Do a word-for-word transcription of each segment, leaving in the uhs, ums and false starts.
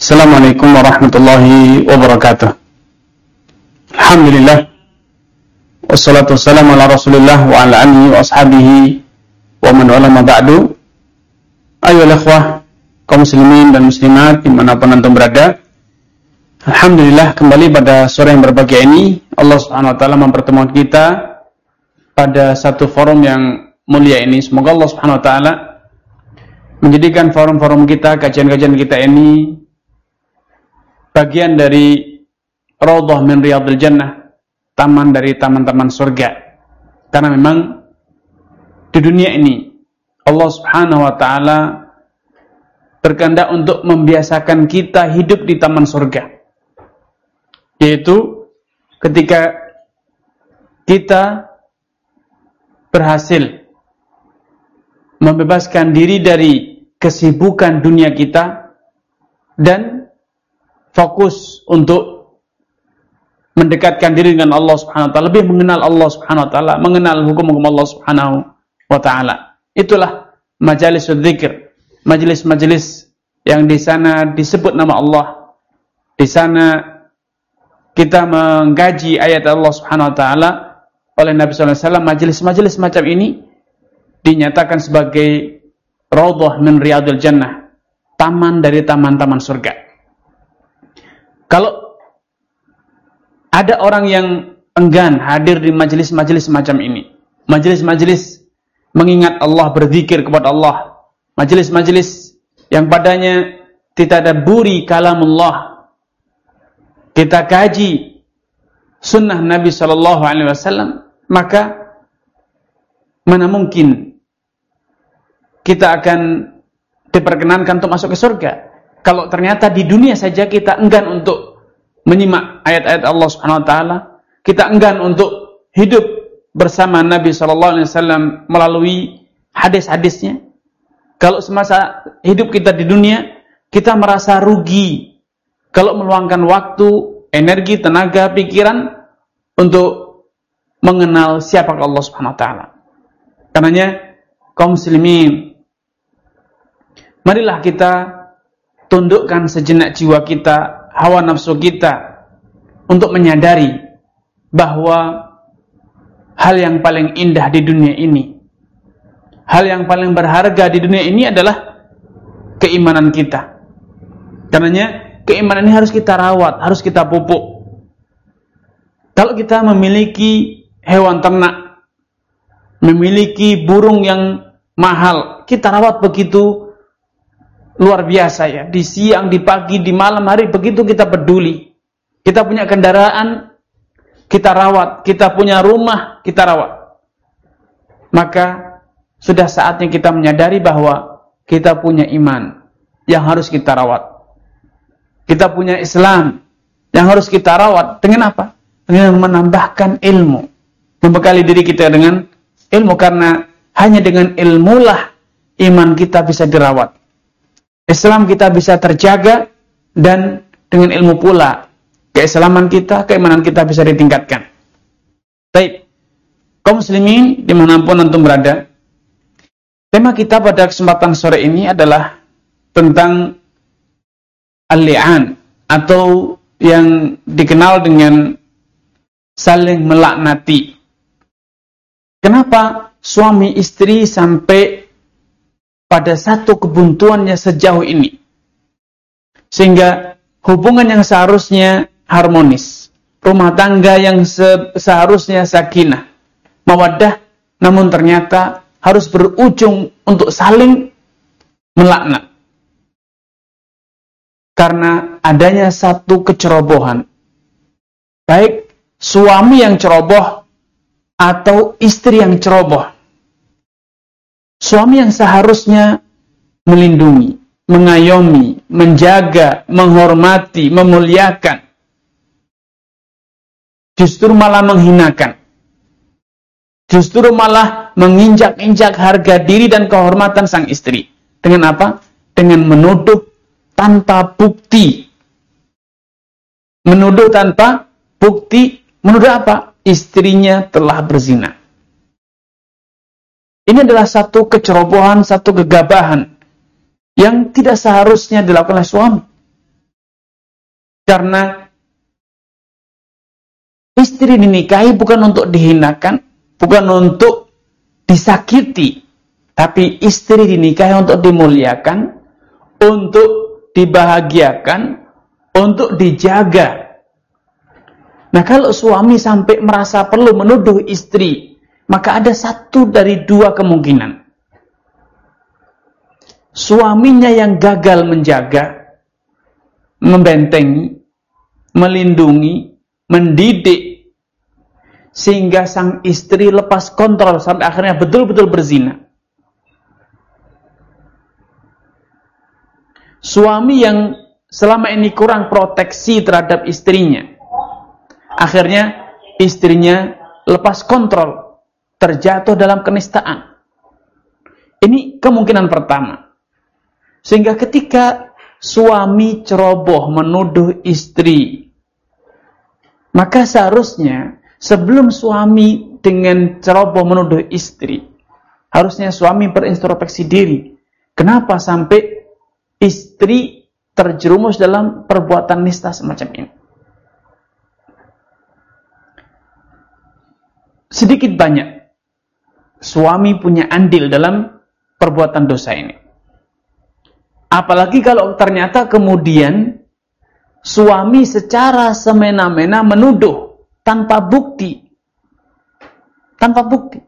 Assalamualaikum warahmatullahi wabarakatuh. Alhamdulillah. Wassalatu wassalamu ala Rasulillah wa ala alihi wa ashabihi wa man wala ma ba'du. Ayolah ikhwah, kaum muslimin dan muslimat dimanapun antum berada. Alhamdulillah, kembali pada sore yang berbahagia ini Allah Subhanahu wa taala mempertemukan kita pada satu forum yang mulia ini. Semoga Allah Subhanahu wa taala menjadikan forum-forum kita, kajian-kajian kita ini bagian dari Raudhah min Riyadhil Jannah, taman dari taman-taman surga. Karena memang di dunia ini Allah Subhanahu wa taala berkehendak untuk membiasakan kita hidup di taman surga. Yaitu ketika kita berhasil membebaskan diri dari kesibukan dunia kita dan fokus untuk mendekatkan diri dengan Allah Subhanahu wa taala, lebih mengenal Allah Subhanahu wa taala, mengenal hukum-hukum Allah Subhanahu wa taala. Itulah majalisul dzikir, majelis-majelis yang di sana disebut nama Allah. Di sana kita mengkaji ayat Allah Subhanahu wa taala. Oleh Nabi sallallahu alaihi wasallam, majelis-majelis macam ini dinyatakan sebagai Raudhah min Riyadhil Jannah, taman dari taman-taman surga. Kalau ada orang yang enggan hadir di majelis-majelis macam ini, majelis-majelis mengingat Allah, berzikir kepada Allah, majelis-majelis yang padanya kita tadabburi kalamullah, kita kaji sunnah Nabi sallallahu alaihi wasallam, maka mana mungkin kita akan diperkenankan untuk masuk ke surga kalau ternyata di dunia saja kita enggan untuk menyimak ayat-ayat Allah Subhanahu wa taala, kita enggan untuk hidup bersama Nabi sallallahu alaihi wasallam melalui hadis-hadisnya. Kalau semasa hidup kita di dunia kita merasa rugi kalau meluangkan waktu, energi, tenaga, pikiran untuk mengenal siapa Allah Subhanahu wa taala. Karenanya kaum muslimin, marilah kita tundukkan sejenak jiwa kita, hawa nafsu kita, untuk menyadari bahwa hal yang paling indah di dunia ini, hal yang paling berharga di dunia ini adalah keimanan kita. Karenanya keimanan ini harus kita rawat, harus kita pupuk. Kalau kita memiliki hewan ternak, memiliki burung yang mahal, kita rawat begitu luar biasa ya. Di siang, di pagi, di malam hari begitu kita peduli. Kita punya kendaraan, kita rawat. Kita punya rumah, kita rawat. Maka sudah saatnya kita menyadari bahwa kita punya iman yang harus kita rawat. Kita punya Islam yang harus kita rawat. Dengan apa? Dengan menambahkan ilmu. Membekali diri kita dengan ilmu, karena hanya dengan ilmulah iman kita bisa dirawat. Islam kita bisa terjaga, dan dengan ilmu pula keislaman kita, keimanan kita bisa ditingkatkan. Baik, kaum muslimin dimanapun antum berada, tema kita pada kesempatan sore ini adalah tentang al-li'an, atau yang dikenal dengan saling melaknati. Kenapa suami istri sampai pada satu kebuntuannya sejauh ini, sehingga hubungan yang seharusnya harmonis, rumah tangga yang se seharusnya sakinah, mawaddah, namun ternyata harus berujung untuk saling melaknat karena adanya satu kecerobohan, baik suami yang ceroboh atau istri yang ceroboh. Suami yang seharusnya melindungi, mengayomi, menjaga, menghormati, memuliakan, justru malah menghinakan. Justru malah menginjak-injak harga diri dan kehormatan sang istri. Dengan apa? Dengan menuduh tanpa bukti. Menuduh tanpa bukti. Menuduh apa? Istrinya telah berzina. Ini adalah satu kecerobohan, satu kegabahan yang tidak seharusnya dilakukan oleh suami. Karena istri dinikahi bukan untuk dihinakan, bukan untuk disakiti, tapi istri dinikahi untuk dimuliakan, untuk dibahagiakan, untuk dijaga. Nah, kalau suami sampai merasa perlu menuduh istri, maka ada satu dari dua kemungkinan. Suaminya yang gagal menjaga, membentengi, melindungi, mendidik, sehingga sang istri lepas kontrol sampai akhirnya betul-betul berzina. Suami yang selama ini kurang proteksi terhadap istrinya, akhirnya istrinya lepas kontrol, terjatuh dalam kenistaan. Ini kemungkinan pertama. Sehingga ketika suami ceroboh menuduh istri, maka seharusnya sebelum suami dengan ceroboh menuduh istri, harusnya suami berintrospeksi diri. Kenapa sampai istri terjerumus dalam perbuatan nista semacam ini? Sedikit banyak suami punya andil dalam perbuatan dosa ini. Apalagi kalau ternyata kemudian suami secara semena-mena menuduh tanpa bukti. Tanpa bukti.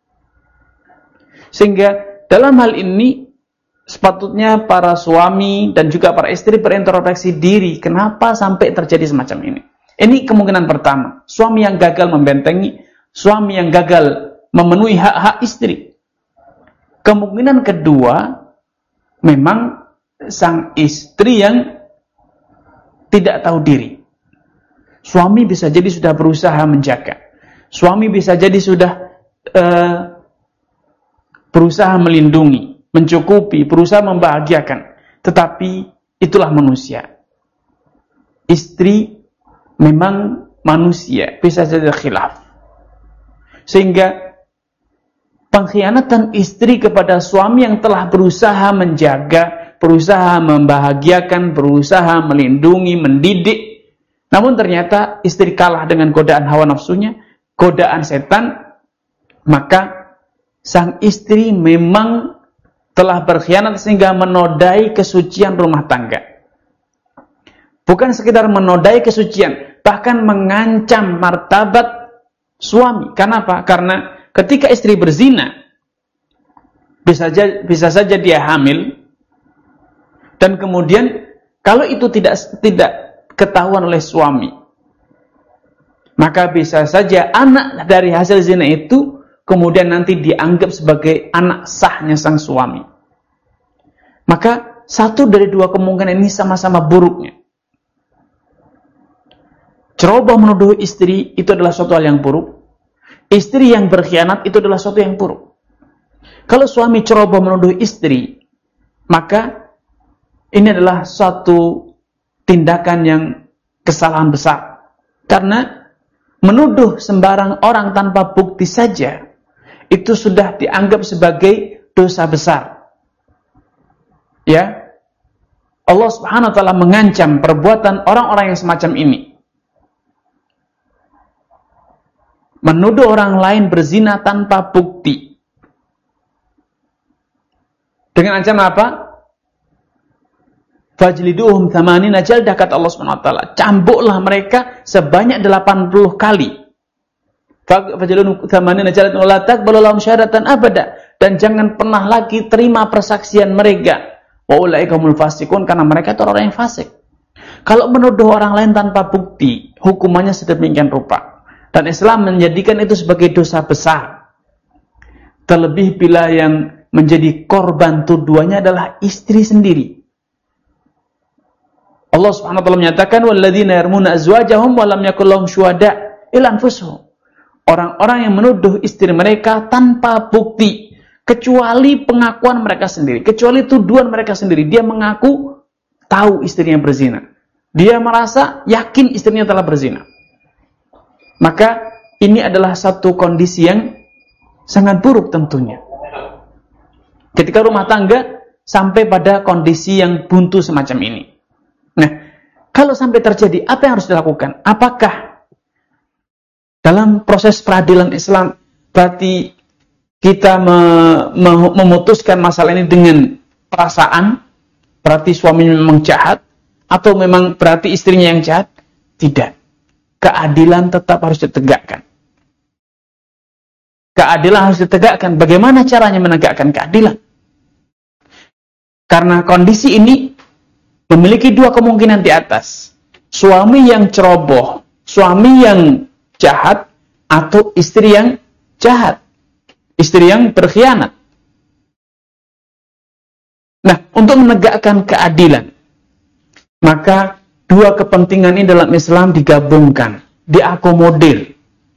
Sehingga dalam hal ini sepatutnya para suami dan juga para istri berintrospeksi diri, kenapa sampai terjadi semacam ini. Ini kemungkinan pertama, suami yang gagal membentengi, suami yang gagal memenuhi hak-hak istri. Kemungkinan kedua, memang sang istri yang tidak tahu diri. Suami bisa jadi sudah berusaha menjaga, suami bisa jadi sudah uh, berusaha melindungi, mencukupi, berusaha membahagiakan. Tetapi itulah manusia. Istri memang manusia, bisa jadi khilaf. Sehingga pengkhianatan istri kepada suami yang telah berusaha menjaga, berusaha membahagiakan, berusaha melindungi, mendidik, namun ternyata istri kalah dengan godaan hawa nafsunya, godaan setan, maka sang istri memang telah berkhianat sehingga menodai kesucian rumah tangga. Bukan sekedar menodai kesucian, bahkan mengancam martabat suami. Kenapa? Karena ketika istri berzina, bisa saja, bisa saja dia hamil, dan kemudian kalau itu tidak tidak ketahuan oleh suami, maka bisa saja anak dari hasil zina itu kemudian nanti dianggap sebagai anak sahnya sang suami. Maka satu dari dua kemungkinan ini sama-sama buruknya. Ceroboh menuduh istri itu adalah suatu hal yang buruk. Istri yang berkhianat itu adalah suatu yang buruk. Kalau suami ceroboh menuduh istri, maka ini adalah suatu tindakan yang kesalahan besar. Karena menuduh sembarang orang tanpa bukti saja, itu sudah dianggap sebagai dosa besar. Ya, Allah Subhanahu wa taala mengancam perbuatan orang-orang yang semacam ini. Menuduh orang lain berzina tanpa bukti. Dengan ancaman apa? Fajliduhum thamanina jaldah, kata Allah Subhanahu wa taala. Cambuklah mereka sebanyak delapan puluh kali. Fajliduhum thamanina jaldah wa la taqbalu lahum syahadatan abada, dan jangan pernah lagi terima persaksian mereka. Wa ulaika humul fasiqun, karena mereka itu orang yang fasik. Kalau menuduh orang lain tanpa bukti, hukumannya sedemikian rupa. Dan Islam menjadikan itu sebagai dosa besar. Terlebih bila yang menjadi korban tuduhannya adalah istri sendiri. Allah Subhanahu wa taala menyatakan walladzina yarmuna azwajahum wa lam yakul lahum syuhada illa anfusuhum. Orang-orang yang menuduh istri mereka tanpa bukti, kecuali pengakuan mereka sendiri, kecuali tuduhan mereka sendiri. Dia mengaku tahu istrinya berzina. Dia merasa yakin istrinya telah berzina. Maka ini adalah satu kondisi yang sangat buruk tentunya. Ketika rumah tangga sampai pada kondisi yang buntu semacam ini. Nah, Kalau sampai terjadi, apa yang harus dilakukan? Apakah dalam proses peradilan Islam berarti kita me, me, memutuskan masalah ini dengan perasaan, berarti suaminya memang jahat, atau memang berarti istrinya yang jahat? Tidak. Keadilan tetap harus ditegakkan. Keadilan harus ditegakkan. Bagaimana caranya menegakkan keadilan? Karena kondisi ini memiliki dua kemungkinan di atas. Suami yang ceroboh, suami yang jahat, atau istri yang jahat, istri yang berkhianat. Nah, untuk menegakkan keadilan, maka dua kepentingan ini dalam Islam digabungkan, diakomodir.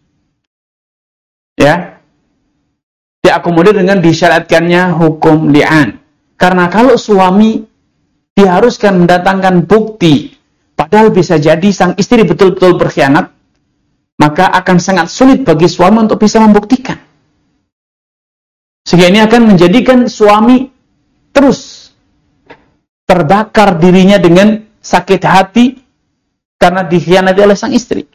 Ya, diakomodir dengan disyariatkannya hukum li'an. Karena kalau suami diharuskan mendatangkan bukti, padahal bisa jadi sang istri betul-betul berkhianat, maka akan sangat sulit bagi suami untuk bisa membuktikan. Sehingga ini akan menjadikan suami terus terbakar dirinya dengan sakit hati karena dikhianati oleh sang istri.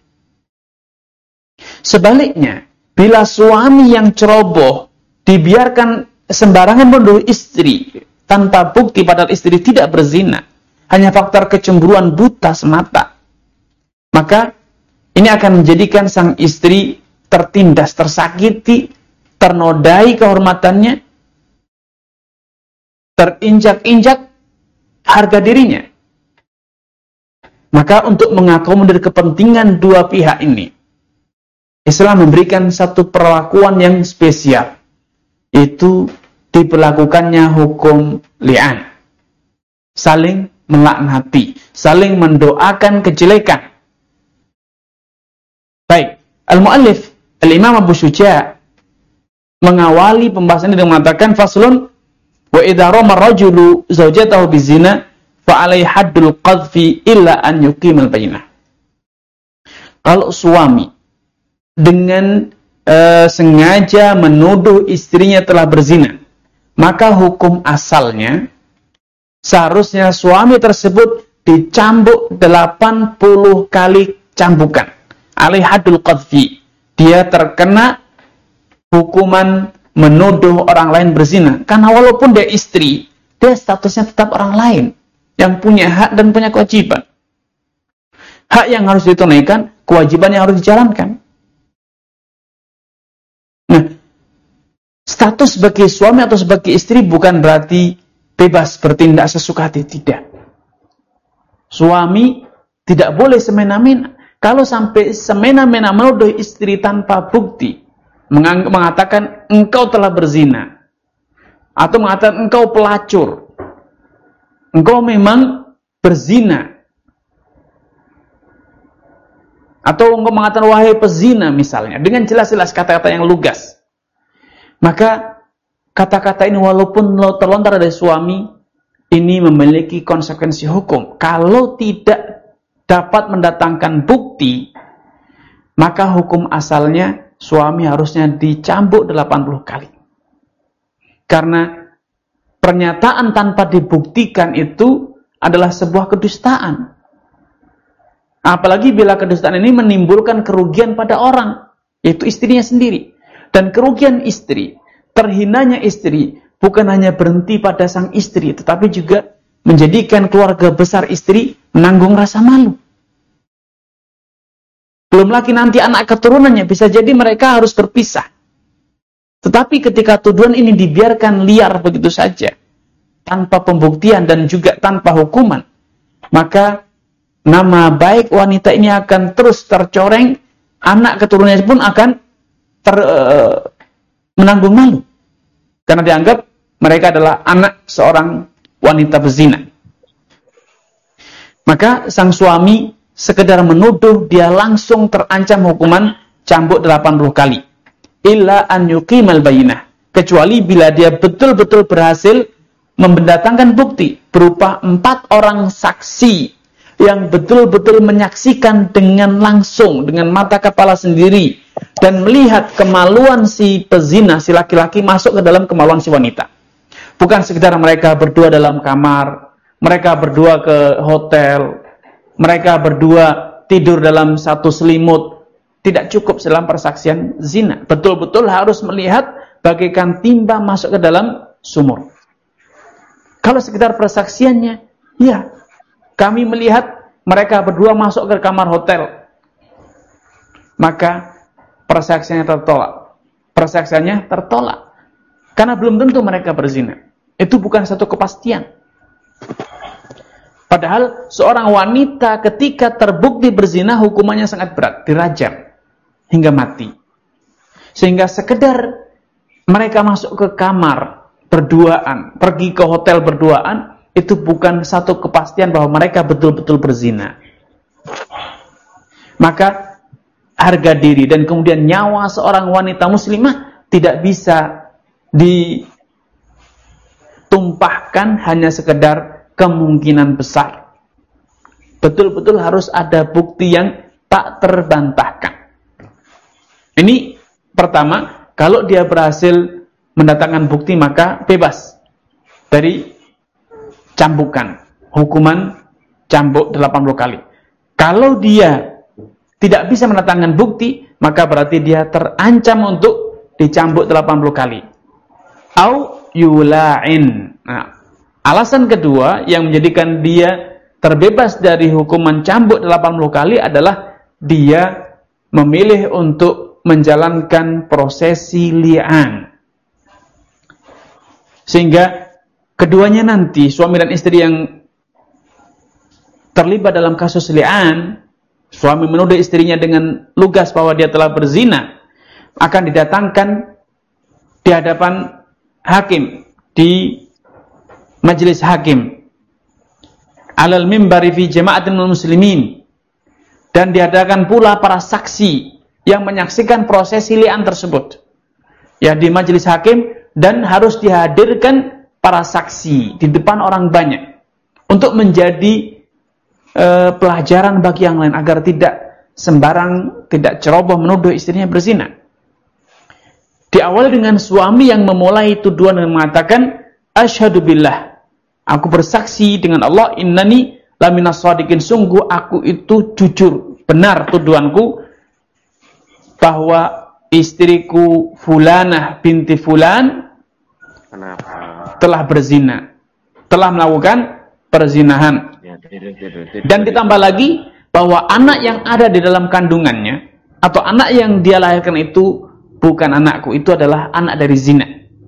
Sebaliknya, bila suami yang ceroboh dibiarkan sembarangan menuduh istri tanpa bukti padahal istri tidak berzina, hanya faktor kecemburuan buta semata, maka ini akan menjadikan sang istri tertindas, tersakiti, ternodai kehormatannya, terinjak-injak harga dirinya. Maka untuk mengakomodir kepentingan dua pihak ini, Islam memberikan satu perlakuan yang spesial, yaitu diberlakukannya hukum li'an. Saling melaknati, saling mendoakan kejelekan. Baik, Al-Mu'allif, Al-Imam Abu Syuja' mengawali pembahasan ini dengan mengatakan faslun wa idza rama ar-rajulu zawjatahu bizina fa alaihi haddul qadhfi illa an yuqimal bayyinah. Kalau suami dengan e, sengaja menuduh istrinya telah berzina, maka hukum asalnya seharusnya suami tersebut dicambuk delapan puluh kali cambukan. Alaihi haddul qadhfi. Dia terkena hukuman menuduh orang lain berzina. Karena walaupun dia istri, dia statusnya tetap orang lain yang punya hak dan punya kewajiban. Hak yang harus ditunaikan, kewajiban yang harus dijalankan. Nah, status sebagai suami atau sebagai istri bukan berarti bebas bertindak sesuka hati, tidak. Suami tidak boleh semena-mena. Kalau sampai semena-mena menuduh istri tanpa bukti, mengatakan engkau telah berzina, atau mengatakan engkau pelacur, engkau memang berzina, atau engkau mengatakan wahai pezina misalnya, dengan jelas-jelas kata-kata yang lugas, maka kata-kata ini walaupun terlontar dari suami, ini memiliki konsekuensi hukum. Kalau tidak dapat mendatangkan bukti, maka hukum asalnya suami harusnya dicambuk delapan puluh kali. Karena pernyataan tanpa dibuktikan itu adalah sebuah kedustaan. Apalagi bila kedustaan ini menimbulkan kerugian pada orang, yaitu istrinya sendiri. Dan kerugian istri, terhinanya istri, bukan hanya berhenti pada sang istri, tetapi juga menjadikan keluarga besar istri menanggung rasa malu. Belum lagi nanti anak keturunannya, bisa jadi mereka harus berpisah. Tetapi ketika tuduhan ini dibiarkan liar begitu saja, tanpa pembuktian dan juga tanpa hukuman, maka nama baik wanita ini akan terus tercoreng, anak keturunannya pun akan ter, uh, menanggung malu. Karena dianggap mereka adalah anak seorang wanita berzina. Maka sang suami sekedar menuduh, dia langsung terancam hukuman cambuk delapan puluh kali. Illa an yuqimal bayyinah. Kecuali bila dia betul-betul berhasil mendatangkan bukti berupa empat orang saksi yang betul-betul menyaksikan dengan langsung, dengan mata kepala sendiri, dan melihat kemaluan si pezina, si laki-laki masuk ke dalam kemaluan si wanita. Bukan sekedar mereka berdua dalam kamar, mereka berdua ke hotel, mereka berdua tidur dalam satu selimut, tidak cukup dalam persaksian zina. Betul-betul harus melihat bagaikan timba masuk ke dalam sumur. Kalau sekedar persaksiannya, ya, kami melihat mereka berdua masuk ke kamar hotel, maka persaksiannya tertolak. Persaksiannya tertolak. Karena belum tentu mereka berzina. Itu bukan satu kepastian. Padahal seorang wanita ketika terbukti berzina hukumannya sangat berat, dirajam hingga mati. Sehingga sekedar mereka masuk ke kamar berduaan, pergi ke hotel berduaan, itu bukan satu kepastian bahwa mereka betul-betul berzina. Maka harga diri dan kemudian nyawa seorang wanita muslimah tidak bisa ditumpahkan hanya sekedar kemungkinan besar. Betul-betul harus ada bukti yang tak terbantahkan. Ini pertama, kalau dia berhasil mendatangkan bukti maka bebas dari cambukan, hukuman cambuk delapan puluh kali. Kalau dia tidak bisa mendatangkan bukti, maka berarti dia terancam untuk dicambuk delapan puluh kali. Au yula'in. Nah, alasan kedua yang menjadikan dia terbebas dari hukuman cambuk delapan puluh kali adalah dia memilih untuk menjalankan prosesi li'an. Sehingga keduanya nanti, suami dan istri yang terlibat dalam kasus li'an, suami menuduh istrinya dengan lugas bahwa dia telah berzina, akan didatangkan di hadapan hakim, di majelis hakim, alal mimbari fi jama'atin muslimin, dan diadakan pula para saksi yang menyaksikan prosesi li'an tersebut, ya, di majelis hakim, dan harus dihadirkan para saksi di depan orang banyak untuk menjadi e, pelajaran bagi yang lain agar tidak sembarang, tidak ceroboh menuduh istrinya berzina. Diawali dengan suami yang memulai tuduhan dengan mengatakan, asyhadu billah, aku bersaksi dengan Allah, innani laminas shadiqin, sungguh aku itu jujur, benar tuduhanku bahwa istriku fulanah binti fulan telah berzina, telah melakukan perzinahan. Dan ditambah lagi bahwa anak yang ada di dalam kandungannya atau anak yang dia lahirkan itu bukan anakku, itu adalah anak dari zina.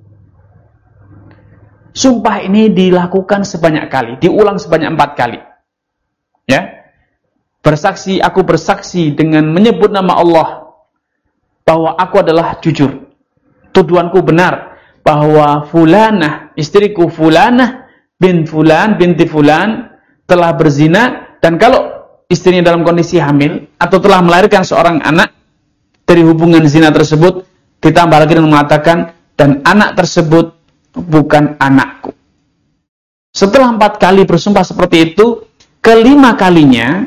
Sumpah ini dilakukan sebanyak kali, diulang sebanyak empat kali. Ya, bersaksi, aku bersaksi dengan menyebut nama Allah bahwa aku adalah jujur, tuduhanku benar bahwa fulanah, istriku fulanah bin fulan binti fulan telah berzina, dan kalau istrinya dalam kondisi hamil atau telah melahirkan seorang anak dari hubungan zina tersebut, ditambah lagi dengan mengatakan, dan anak tersebut bukan anakku. Setelah empat kali bersumpah seperti itu, kelima kalinya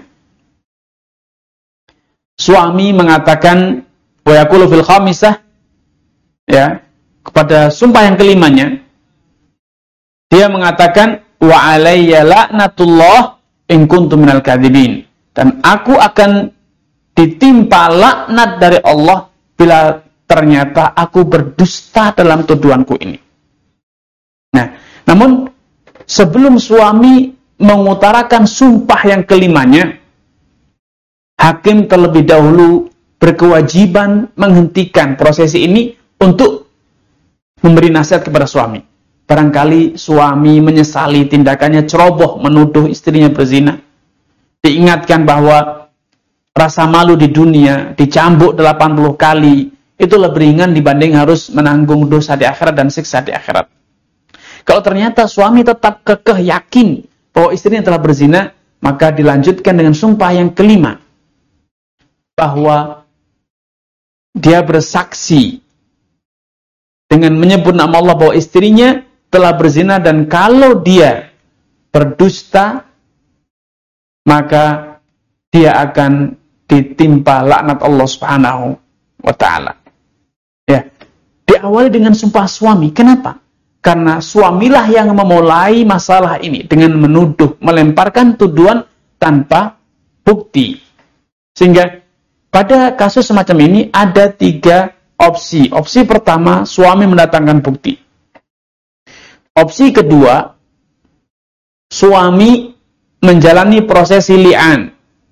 suami mengatakan, wa yaqulu fil khamisah, ya, kepada sumpah yang kelimanya, dia mengatakan, wa alayya la'natullah in kuntu minal kadzibin, dan aku akan ditimpa laknat dari Allah bila ternyata aku berdusta dalam tuduhanku ini. Nah, namun sebelum suami mengutarakan sumpah yang kelimanya, hakim terlebih dahulu berkewajiban menghentikan prosesi ini untuk memberi nasihat kepada suami. Barangkali suami menyesali tindakannya ceroboh menuduh istrinya berzina. Diingatkan bahwa rasa malu di dunia, dicambuk delapan puluh kali, itu lebih ringan dibanding harus menanggung dosa di akhirat dan siksa di akhirat. Kalau ternyata suami tetap kekeh yakin bahwa istrinya telah berzina, maka dilanjutkan dengan sumpah yang kelima, bahwa dia bersaksi dengan menyebut nama Allah bahwa istrinya telah berzina, dan kalau dia berdusta maka dia akan ditimpa laknat Allah Subhanahu wa taala. Ya, diawali dengan sumpah suami. Kenapa? Karena suamilah yang memulai masalah ini dengan menuduh, melemparkan tuduhan tanpa bukti. Sehingga pada kasus semacam ini ada tiga opsi. Opsi pertama, suami mendatangkan bukti. Opsi kedua, suami menjalani prosesi li'an.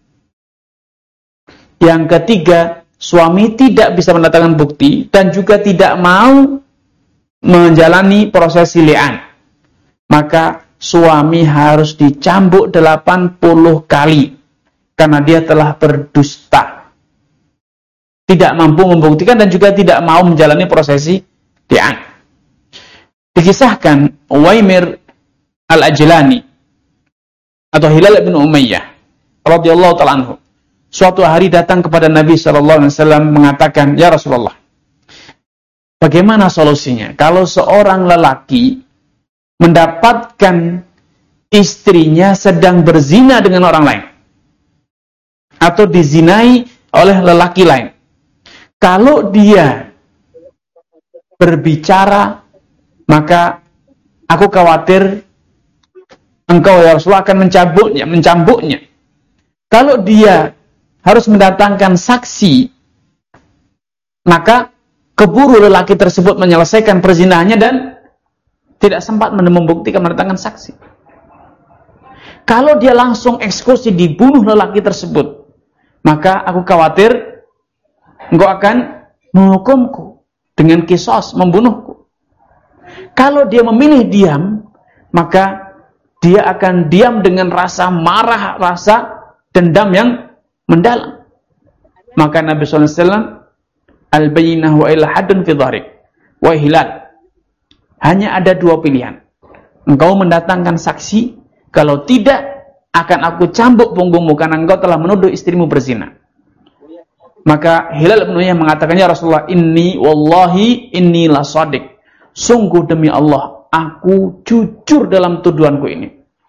Yang ketiga, suami tidak bisa mendatangkan bukti dan juga tidak mau menjalani prosesi li'an. Maka suami harus dicambuk delapan puluh kali karena dia telah berdusta. Tidak mampu membuktikan dan juga tidak mau menjalani prosesi li'an. Dikisahkan Uwaimir Al-Ajlani atau Hilal bin Umayyah radhiyallahu ta'ala anhu suatu hari datang kepada Nabi shallallahu alaihi wasallam mengatakan, "Ya Rasulullah, bagaimana solusinya kalau seorang lelaki mendapatkan istrinya sedang berzina dengan orang lain atau dizinai oleh lelaki lain? Kalau dia berbicara, maka aku khawatir engkau ya Rasulullah akan mencambuknya, mencambuknya. Kalau dia harus mendatangkan saksi, maka keburu lelaki tersebut menyelesaikan perzinahannya dan tidak sempat membuktikan mendatangkan saksi. Kalau dia langsung eksekusi dibunuh lelaki tersebut, maka aku khawatir engkau akan menghukumku dengan kisos, membunuhku. Kalau dia memilih diam, maka dia akan diam dengan rasa marah, rasa dendam yang mendalam. Maka Nabi shallallahu alaihi wasallam, al-bayyinah wa ila haddun fi dharik. Wa hilal, hanya ada dua pilihan. Engkau mendatangkan saksi, kalau tidak akan aku cambuk punggungmu karena engkau telah menuduh istrimu berzina. Maka Hilal bin Umayyah mengatakan, ya Rasulullah, inni wallahi inni la shadiq. Sungguh demi Allah, aku jujur dalam tuduhanku ini.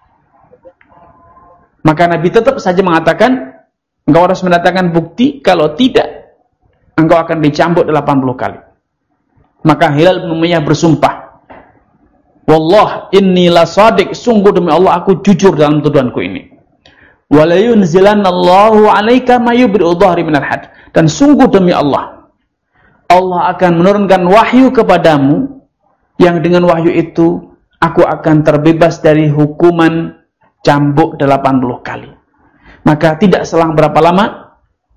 Maka Nabi tetap saja mengatakan, engkau harus mendatangkan bukti, kalau tidak, engkau akan dicambuk delapan puluh kali. Maka Hilal bin Umayyah bersumpah, wallah inni la shadiq, sungguh demi Allah, aku jujur dalam tuduhanku ini. Wala yunzilanallahu alaika ma yubri'u dhahri minal had. Dan sungguh demi Allah, Allah akan menurunkan wahyu kepadamu, yang dengan wahyu itu, aku akan terbebas dari hukuman cambuk delapan puluh kali. Maka tidak selang berapa lama,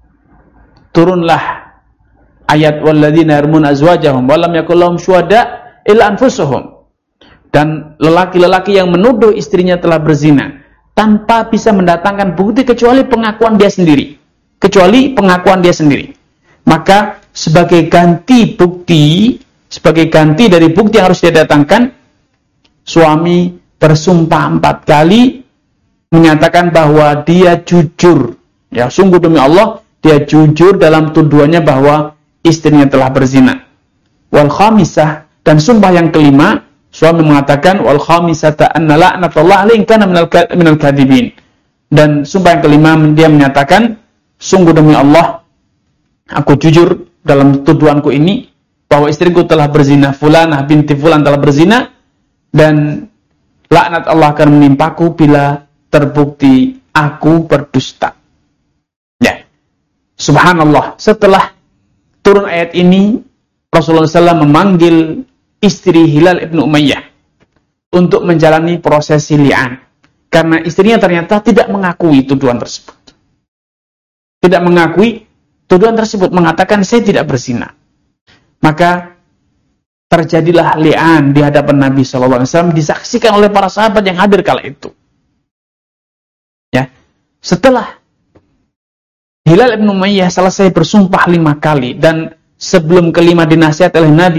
turunlah ayat walladzina yarmuna azwajahum wa lam yakul lahum syuhada illa anfusuhum. Dan lelaki-lelaki yang menuduh istrinya telah berzina tanpa bisa mendatangkan bukti kecuali pengakuan dia sendiri. Kecuali pengakuan dia sendiri. Maka sebagai ganti bukti, sebagai ganti dari bukti yang harus dia datangkan, suami bersumpah empat kali menyatakan bahwa dia jujur. Ya, sungguh demi Allah, dia jujur dalam tuduhannya bahwa istrinya telah berzina. Wal khamisah, dan sumpah yang kelima, suami mengatakan wal khamisata anna la'natullah alaihi kana minal minal kadhibin. Dan sumpah yang kelima, dia menyatakan, sungguh demi Allah, aku jujur dalam tuduhanku ini bahwa istriku telah berzina, fulanah binti fulan telah berzina, dan laknat Allah akan menimpaku bila terbukti aku berdusta. Ya, subhanallah. Setelah turun ayat ini, Rasulullah shallallahu alaihi wasallam memanggil istri Hilal bin Umayyah untuk menjalani prosesi li'an, karena istrinya ternyata tidak mengakui tuduhan tersebut. Tidak mengakui tuduhan tersebut, mengatakan saya tidak berzina. Maka terjadilah li'an di hadapan Nabi shallallahu alaihi wasallam, disaksikan oleh para sahabat yang hadir kala itu. Ya, setelah Hilal bin Umayyah selesai bersumpah lima kali, dan sebelum kelima dinasihat oleh Nabi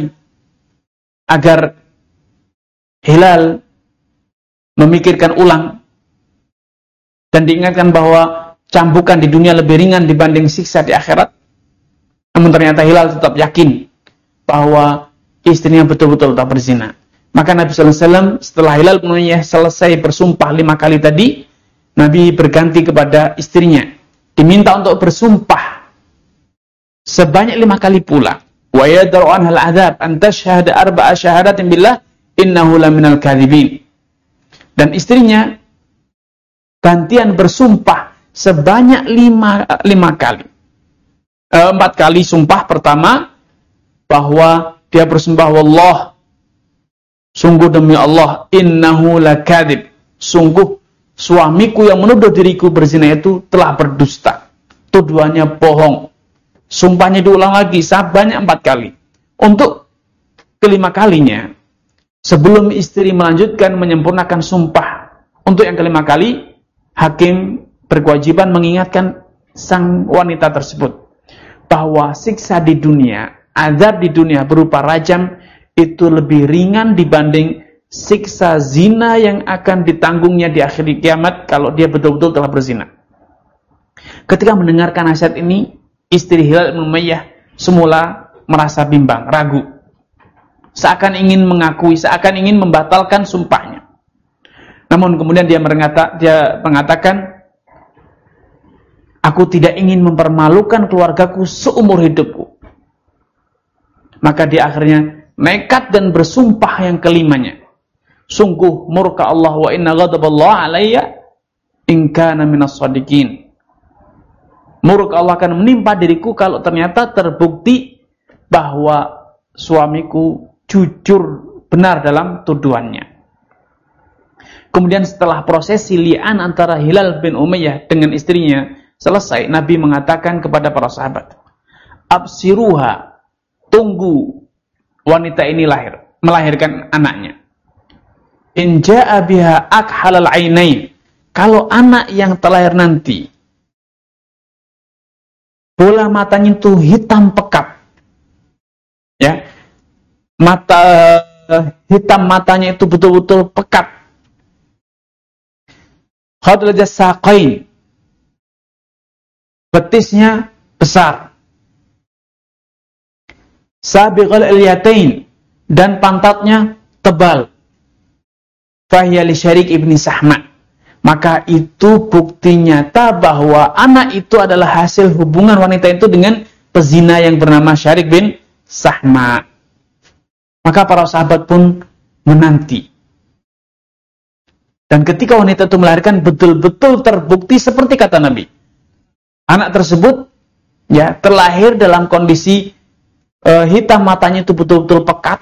agar Hilal memikirkan ulang dan diingatkan bahwa cambukan di dunia lebih ringan dibanding siksa di akhirat. Namun ternyata Hilal tetap yakin bahwa istrinya betul-betul tak berzina. Maka Nabi shallallahu alaihi wasallam setelah Hilal bin Umayyah selesai bersumpah lima kali tadi, Nabi berganti kepada istrinya, diminta untuk bersumpah sebanyak lima kali pula. Wa yadra'u anhal adzab an tashhada arba'a syahadatin billah innahu laminal kadhibin. Dan istrinya gantian bersumpah sebanyak lima, lima kali. E, empat kali sumpah. Pertama, bahwa dia bersumpah, wallah, sungguh demi Allah, innahu lakadzib, sungguh suamiku yang menuduh diriku berzina itu telah berdusta, tuduhannya bohong. Sumpahnya diulang lagi sebanyak empat kali. Untuk kelima kalinya, sebelum istri melanjutkan menyempurnakan sumpah untuk yang kelima kali, hakim berkewajiban mengingatkan sang wanita tersebut bahwa siksa di dunia, azab di dunia berupa rajam itu lebih ringan dibanding siksa zina yang akan ditanggungnya di akhir kiamat kalau dia betul-betul telah berzina. Ketika mendengarkan nasihat ini, istri Hilal bin Umayyah semula merasa bimbang, ragu, seakan ingin mengakui, seakan ingin membatalkan sumpahnya. Namun kemudian dia mengata, dia mengatakan, aku tidak ingin mempermalukan keluargaku seumur hidupku. Maka dia akhirnya nekat dan bersumpah yang kelimanya. Sungguh murka Allah wa inna ghadaballahi alayya in kana minas shadiqin. Murka Allah akan menimpa diriku kalau ternyata terbukti bahwa suamiku jujur benar dalam tuduhannya. Kemudian setelah prosesi li'an antara Hilal bin Umayyah dengan istrinya selesai, Nabi mengatakan kepada para sahabat, absiruha, tunggu wanita ini lahir, melahirkan anaknya. In ja'a biha akhalal ainain, kalau anak yang terlahir nanti bola matanya itu hitam pekat, ya, mata hitam matanya itu betul-betul pekat, khadrajas saqain, betisnya besar, sabiqal ilyatain, dan pantatnya tebal, fahiya li Syarik ibni Sahma, maka itu bukti nyata bahwa anak itu adalah hasil hubungan wanita itu dengan pezina yang bernama Syarik bin Sahma. Maka para sahabat pun menanti. Dan ketika wanita itu melahirkan, betul-betul terbukti seperti kata Nabi. Anak tersebut ya terlahir dalam kondisi e, hitam matanya itu betul-betul pekat.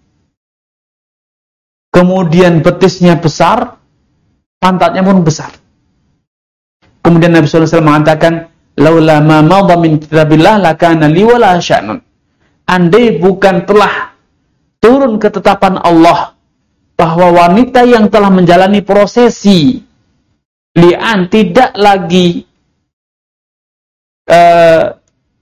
Kemudian betisnya besar, pantatnya pun besar. Kemudian Nabi sallallahu alaihi wasallam mengatakan, "Laula ma madha min kitabillah lakana li wala sya'nun." Andai bukan telah turun ketetapan Allah bahwa wanita yang telah menjalani prosesi li'an tidak lagi uh,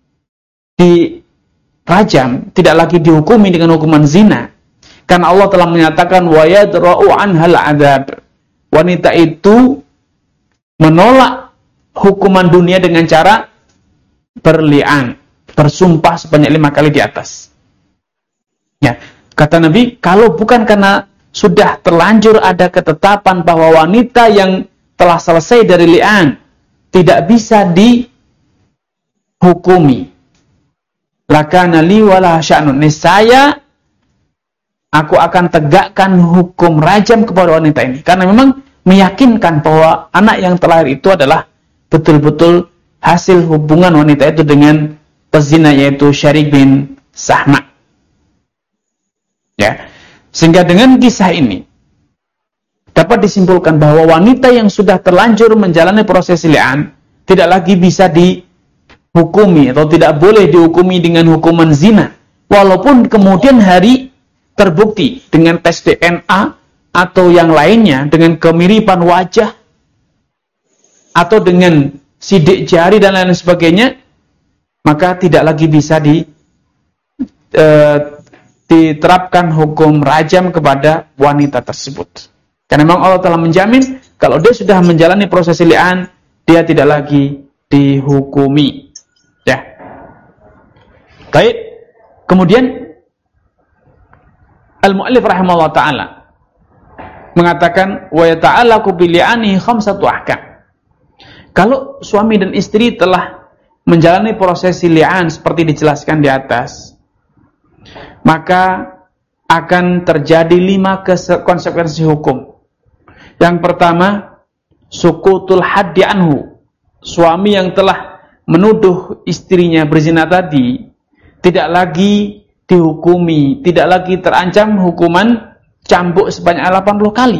dirajam, tidak lagi dihukumi dengan hukuman zina, karena Allah telah menyatakan wa yadra'u anhal adzab. Wanita itu menolak hukuman dunia dengan cara berli'an, bersumpah sebanyak lima kali di atas. Ya, kata Nabi, kalau bukan karena sudah terlanjur ada ketetapan bahwa wanita yang telah selesai dari li'an tidak bisa dihukumi, lakana li wala sya'nun, niscaya aku akan tegakkan hukum rajam kepada wanita ini, karena memang meyakinkan bahwa anak yang terlahir itu adalah betul-betul hasil hubungan wanita itu dengan pezina, yaitu Syarik bin Sahma. Ya, sehingga dengan kisah ini dapat disimpulkan bahwa wanita yang sudah terlanjur menjalani proses li'an tidak lagi bisa dihukumi atau tidak boleh dihukumi dengan hukuman zina, walaupun kemudian hari terbukti dengan tes D N A atau yang lainnya, dengan kemiripan wajah atau dengan sidik jari dan lain sebagainya, maka tidak lagi bisa di e, diterapkan hukum rajam kepada wanita tersebut. Karena memang Allah telah menjamin kalau dia sudah menjalani proses li'an, dia tidak lagi dihukumi. Ya. Baik. Kemudian Al-Mu'allif rahimahullah ta'ala mengatakan wa yata'allaqu bil li'ani khamsatu ahkam. Kalau suami dan istri telah menjalani proses li'an seperti dijelaskan di atas, maka akan terjadi lima konsekuensi hukum. Yang pertama, sukutul haddi anhu, suami yang telah menuduh istrinya berzina tadi tidak lagi dihukumi, tidak lagi terancam hukuman cambuk sebanyak delapan puluh kali.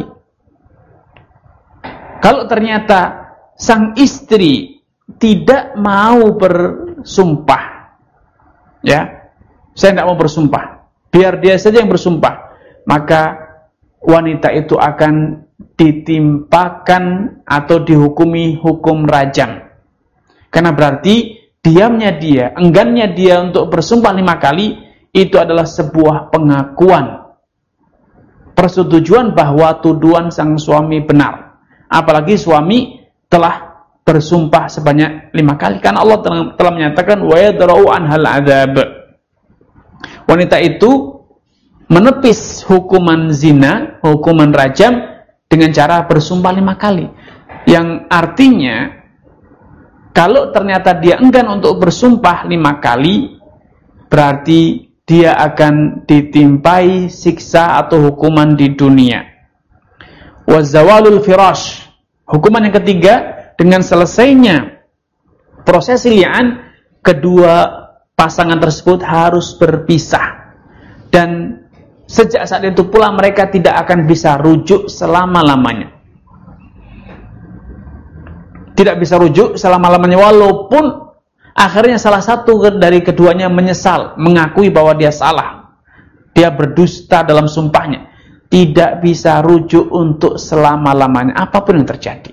Kalau ternyata sang istri tidak mau bersumpah, ya, saya tidak mau bersumpah, biar dia saja yang bersumpah, maka wanita itu akan ditimpakan atau dihukumi hukum rajam. Karena berarti diamnya dia, enggannya dia untuk bersumpah lima kali, itu adalah sebuah pengakuan, persetujuan bahwa tuduhan sang suami benar. Apalagi suami telah bersumpah sebanyak lima kali. Karena Allah telah, telah menyatakan wa yadra'u anhal adzab. Wanita itu menepis hukuman zina, hukuman rajam dengan cara bersumpah lima kali. Yang artinya kalau ternyata dia enggan untuk bersumpah lima kali, berarti dia akan ditimpai siksa atau hukuman di dunia. Wazawalul firash, hukuman yang ketiga, dengan selesainya proses li'an, kedua pasangan tersebut harus berpisah. Dan sejak saat itu pula mereka tidak akan bisa rujuk selama-lamanya. Tidak bisa rujuk selama-lamanya, walaupun akhirnya salah satu dari keduanya menyesal, mengakui bahwa dia salah, dia berdusta dalam sumpahnya. Tidak bisa rujuk untuk selama-lamanya, apapun yang terjadi.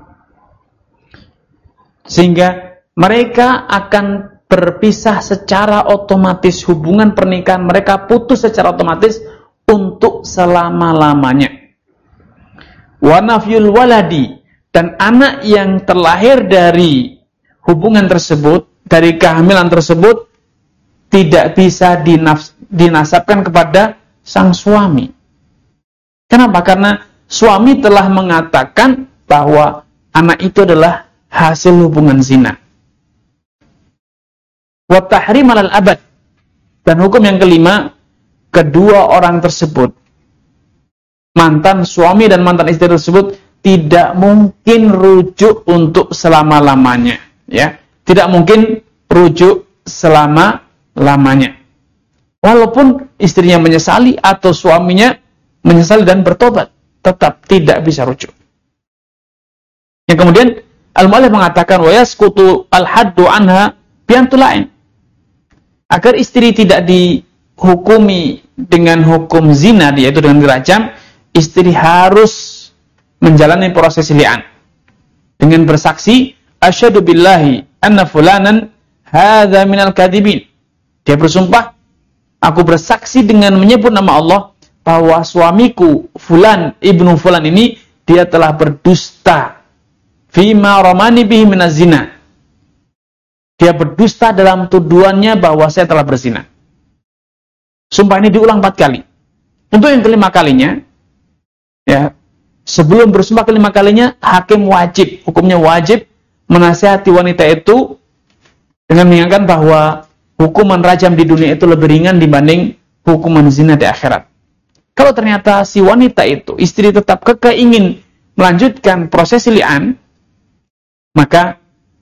Sehingga mereka akan berpisah secara otomatis, hubungan pernikahan mereka putus secara otomatis untuk selama-lamanya. Wa nafyul waladi, dan anak yang terlahir dari hubungan tersebut, dari kehamilan tersebut, tidak bisa dinafs, dinasabkan kepada sang suami. Kenapa? Karena suami telah mengatakan bahwa anak itu adalah hasil hubungan zina. Wa tahrim alal abad, dan hukum yang kelima, kedua orang tersebut, mantan suami dan mantan istri tersebut, tidak mungkin rujuk untuk selama-lamanya, ya. Tidak mungkin rujuk selama-lamanya. Walaupun istrinya menyesali atau suaminya menyesali dan bertobat, tetap tidak bisa rujuk. Yang kemudian al-mu'allif mengatakan wa yasqutu al-haddu anha biantul lain. Agar istri tidak dihukumi dengan hukum zina, yaitu dengan dirajam, istri harus menjalani proses li'an dengan bersaksi asyhadu billahi anna fulanan hadza minal kadhibin. Dia bersumpah, aku bersaksi dengan menyebut nama Allah bahwa suamiku fulan ibnu fulan ini dia telah berdusta fima ramani bihi minaz zina. Dia berdusta dalam tuduhannya bahwa saya telah berzina. Sumpah ini diulang empat kali. Untuk yang kelima kalinya, ya, sebelum bersumpah kelima kalinya, hakim wajib, hukumnya wajib menasihati wanita itu dengan mengingatkan bahwa hukuman rajam di dunia itu lebih ringan dibanding hukuman zina di akhirat. Kalau ternyata si wanita itu, istri tetap kekeh ingin melanjutkan proses li'an, maka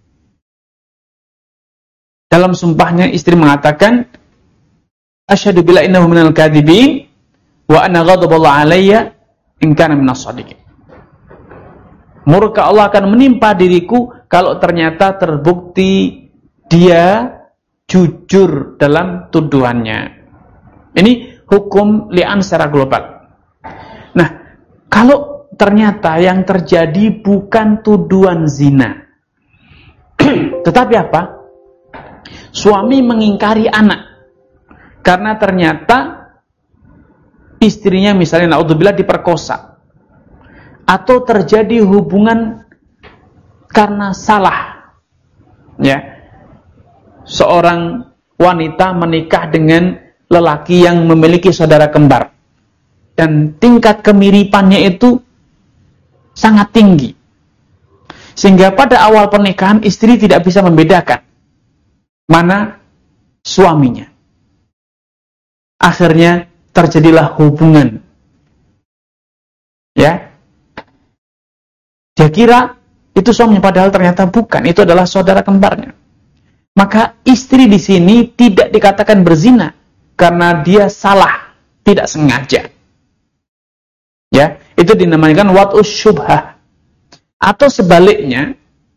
dalam sumpahnya istri mengatakan asyhadu billahi innahu minal kadhibin wa anna ghadaballahu alayya in kana minas shadiqin. Murka Allah akan menimpa diriku kalau ternyata terbukti dia jujur dalam tuduhannya. Ini hukum li'an secara global. Nah, kalau ternyata yang terjadi bukan tuduhan zina, tetapi apa? Suami mengingkari anak karena ternyata istrinya misalnya naudzubillah diperkosa, atau terjadi hubungan karena salah, ya, seorang wanita menikah dengan lelaki yang memiliki saudara kembar dan tingkat kemiripannya itu sangat tinggi, sehingga pada awal pernikahan istri tidak bisa membedakan mana suaminya. Akhirnya terjadilah hubungan, ya. Dia kira itu suaminya, padahal ternyata bukan, itu adalah saudara kembarnya. Maka istri di sini tidak dikatakan berzina karena dia salah, tidak sengaja. Ya, itu dinamakan wat'us syubhah. Atau sebaliknya,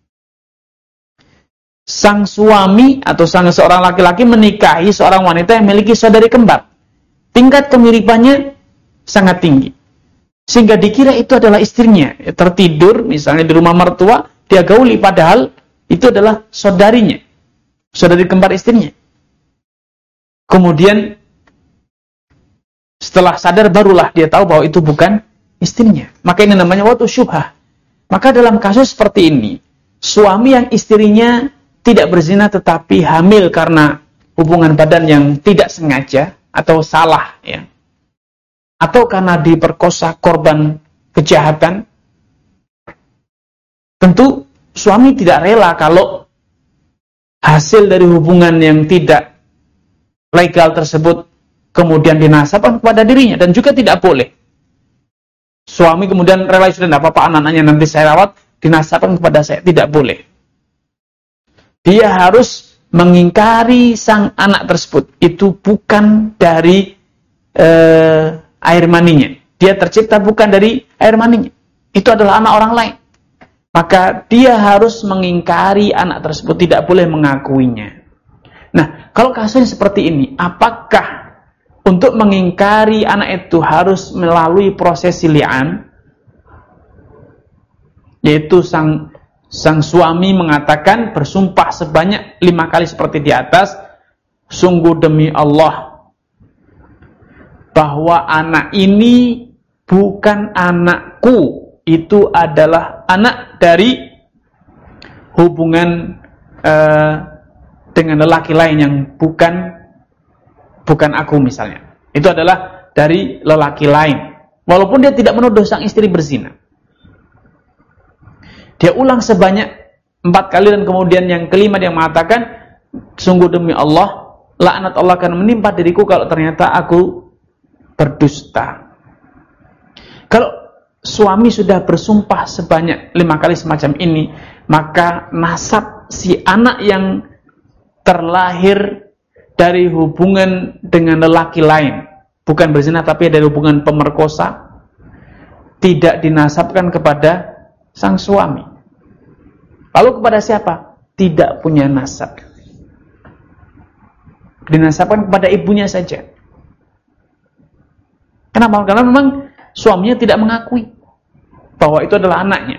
sang suami atau sang seorang laki-laki menikahi seorang wanita yang memiliki saudari kembar. Tingkat kemiripannya sangat tinggi. Sehingga dikira itu adalah istrinya. Tertidur misalnya di rumah mertua, dia gauli, padahal itu adalah saudarinya, saudari kembar istrinya. Kemudian setelah sadar barulah dia tahu bahwa itu bukan istrinya. Maka ini namanya wat'us syubhah. Maka dalam kasus seperti ini, suami yang istrinya tidak berzina tetapi hamil karena hubungan badan yang tidak sengaja atau salah, ya, atau karena diperkosa korban kejahatan, tentu suami tidak rela kalau hasil dari hubungan yang tidak legal tersebut kemudian dinasabkan kepada dirinya, dan juga tidak boleh suami kemudian rela, sudah tidak apa-apa anak-anaknya nanti saya rawat, dinasabkan kepada saya, tidak boleh. Dia harus mengingkari sang anak tersebut, itu bukan dari eh, air maninya, dia tercipta bukan dari air maninya, itu adalah anak orang lain. Maka dia harus mengingkari anak tersebut, tidak boleh mengakuinya. Nah, kalau kasusnya seperti ini, apakah untuk mengingkari anak itu harus melalui proses li'an? Yaitu sang sang suami mengatakan, bersumpah sebanyak lima kali seperti di atas, sungguh demi Allah bahwa anak ini bukan anakku, itu adalah anak dari hubungan uh, dengan lelaki lain yang bukan bukan aku misalnya. Itu adalah dari lelaki lain. Walaupun dia tidak menuduh sang istri berzina. Dia ulang sebanyak empat kali, dan kemudian yang kelima dia mengatakan, sungguh demi Allah, laknat Allah akan menimpa diriku kalau ternyata aku berdusta. Kalau suami sudah bersumpah sebanyak lima kali semacam ini, maka nasab si anak yang terlahir dari hubungan dengan lelaki lain, bukan berzina tapi dari hubungan pemerkosa, tidak dinasabkan kepada sang suami. Lalu kepada siapa? Tidak punya nasab. Dinasabkan kepada ibunya saja. Kenapa? Karena memang suaminya tidak mengakui bahwa itu adalah anaknya.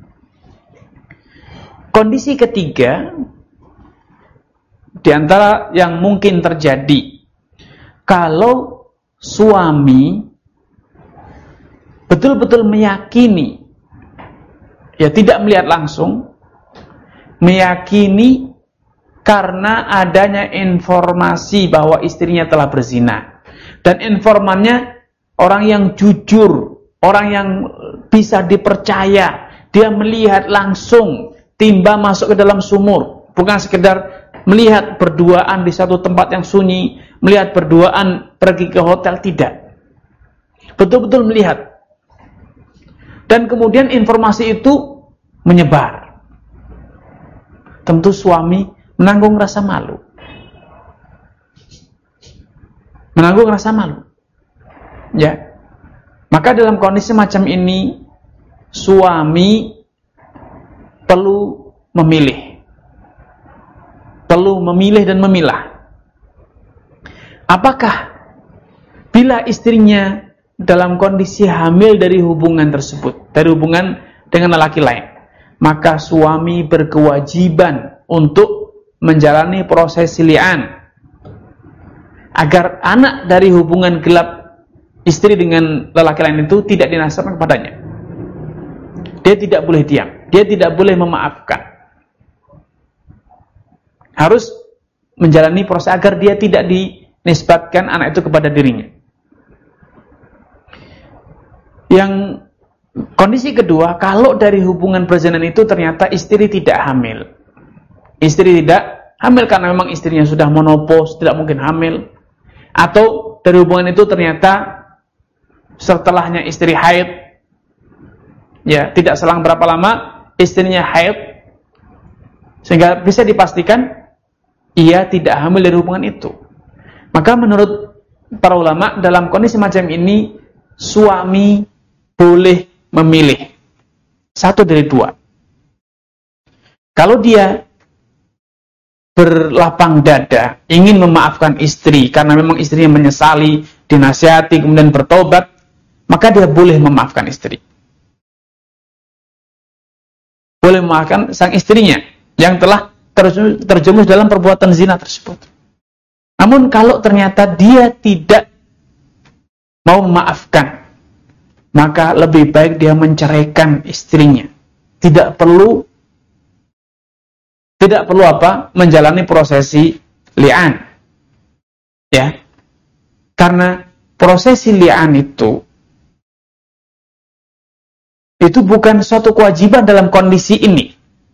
Kondisi ketiga di antara yang mungkin terjadi, kalau suami betul-betul meyakini, ya tidak melihat langsung, meyakini karena adanya informasi bahwa istrinya telah berzina, dan informannya orang yang jujur, orang yang bisa dipercaya, dia melihat langsung timba masuk ke dalam sumur, bukan sekedar melihat berduaan di satu tempat yang sunyi, melihat berduaan pergi ke hotel, tidak. Betul-betul melihat. Dan kemudian informasi itu menyebar. Tentu suami menanggung rasa malu. Menanggung rasa malu. Ya. Maka dalam kondisi macam ini, suami perlu memilih. Perlu memilih dan memilah. Apakah bila istrinya dalam kondisi hamil dari hubungan tersebut, dari hubungan dengan lelaki lain, maka suami berkewajiban untuk menjalani proses li'an agar anak dari hubungan gelap istri dengan lelaki lain itu tidak dinasabkan kepadanya. Dia tidak boleh diam, dia tidak boleh memaafkan. Harus menjalani proses agar dia tidak dinisbatkan anak itu kepada dirinya. Yang kondisi kedua, kalau dari hubungan perzinahan itu ternyata istri tidak hamil. Istri tidak hamil karena memang istrinya sudah menopause, tidak mungkin hamil. Atau dari hubungan itu ternyata setelahnya istri haid, ya tidak selang berapa lama istrinya haid, sehingga bisa dipastikan ia tidak hamil dari hubungan itu. Maka menurut para ulama, dalam kondisi macam ini suami boleh memilih satu dari dua. Kalau dia berlapang dada ingin memaafkan istri karena memang istrinya menyesali, dinasihati, kemudian bertobat, maka dia boleh memaafkan istri. Boleh memaafkan sang istrinya yang telah terjerumus dalam perbuatan zina tersebut. Namun kalau ternyata dia tidak mau memaafkan, maka lebih baik dia menceraikan istrinya. Tidak perlu tidak perlu apa? Menjalani prosesi li'an. Ya. Karena prosesi li'an itu itu bukan suatu kewajiban dalam kondisi ini.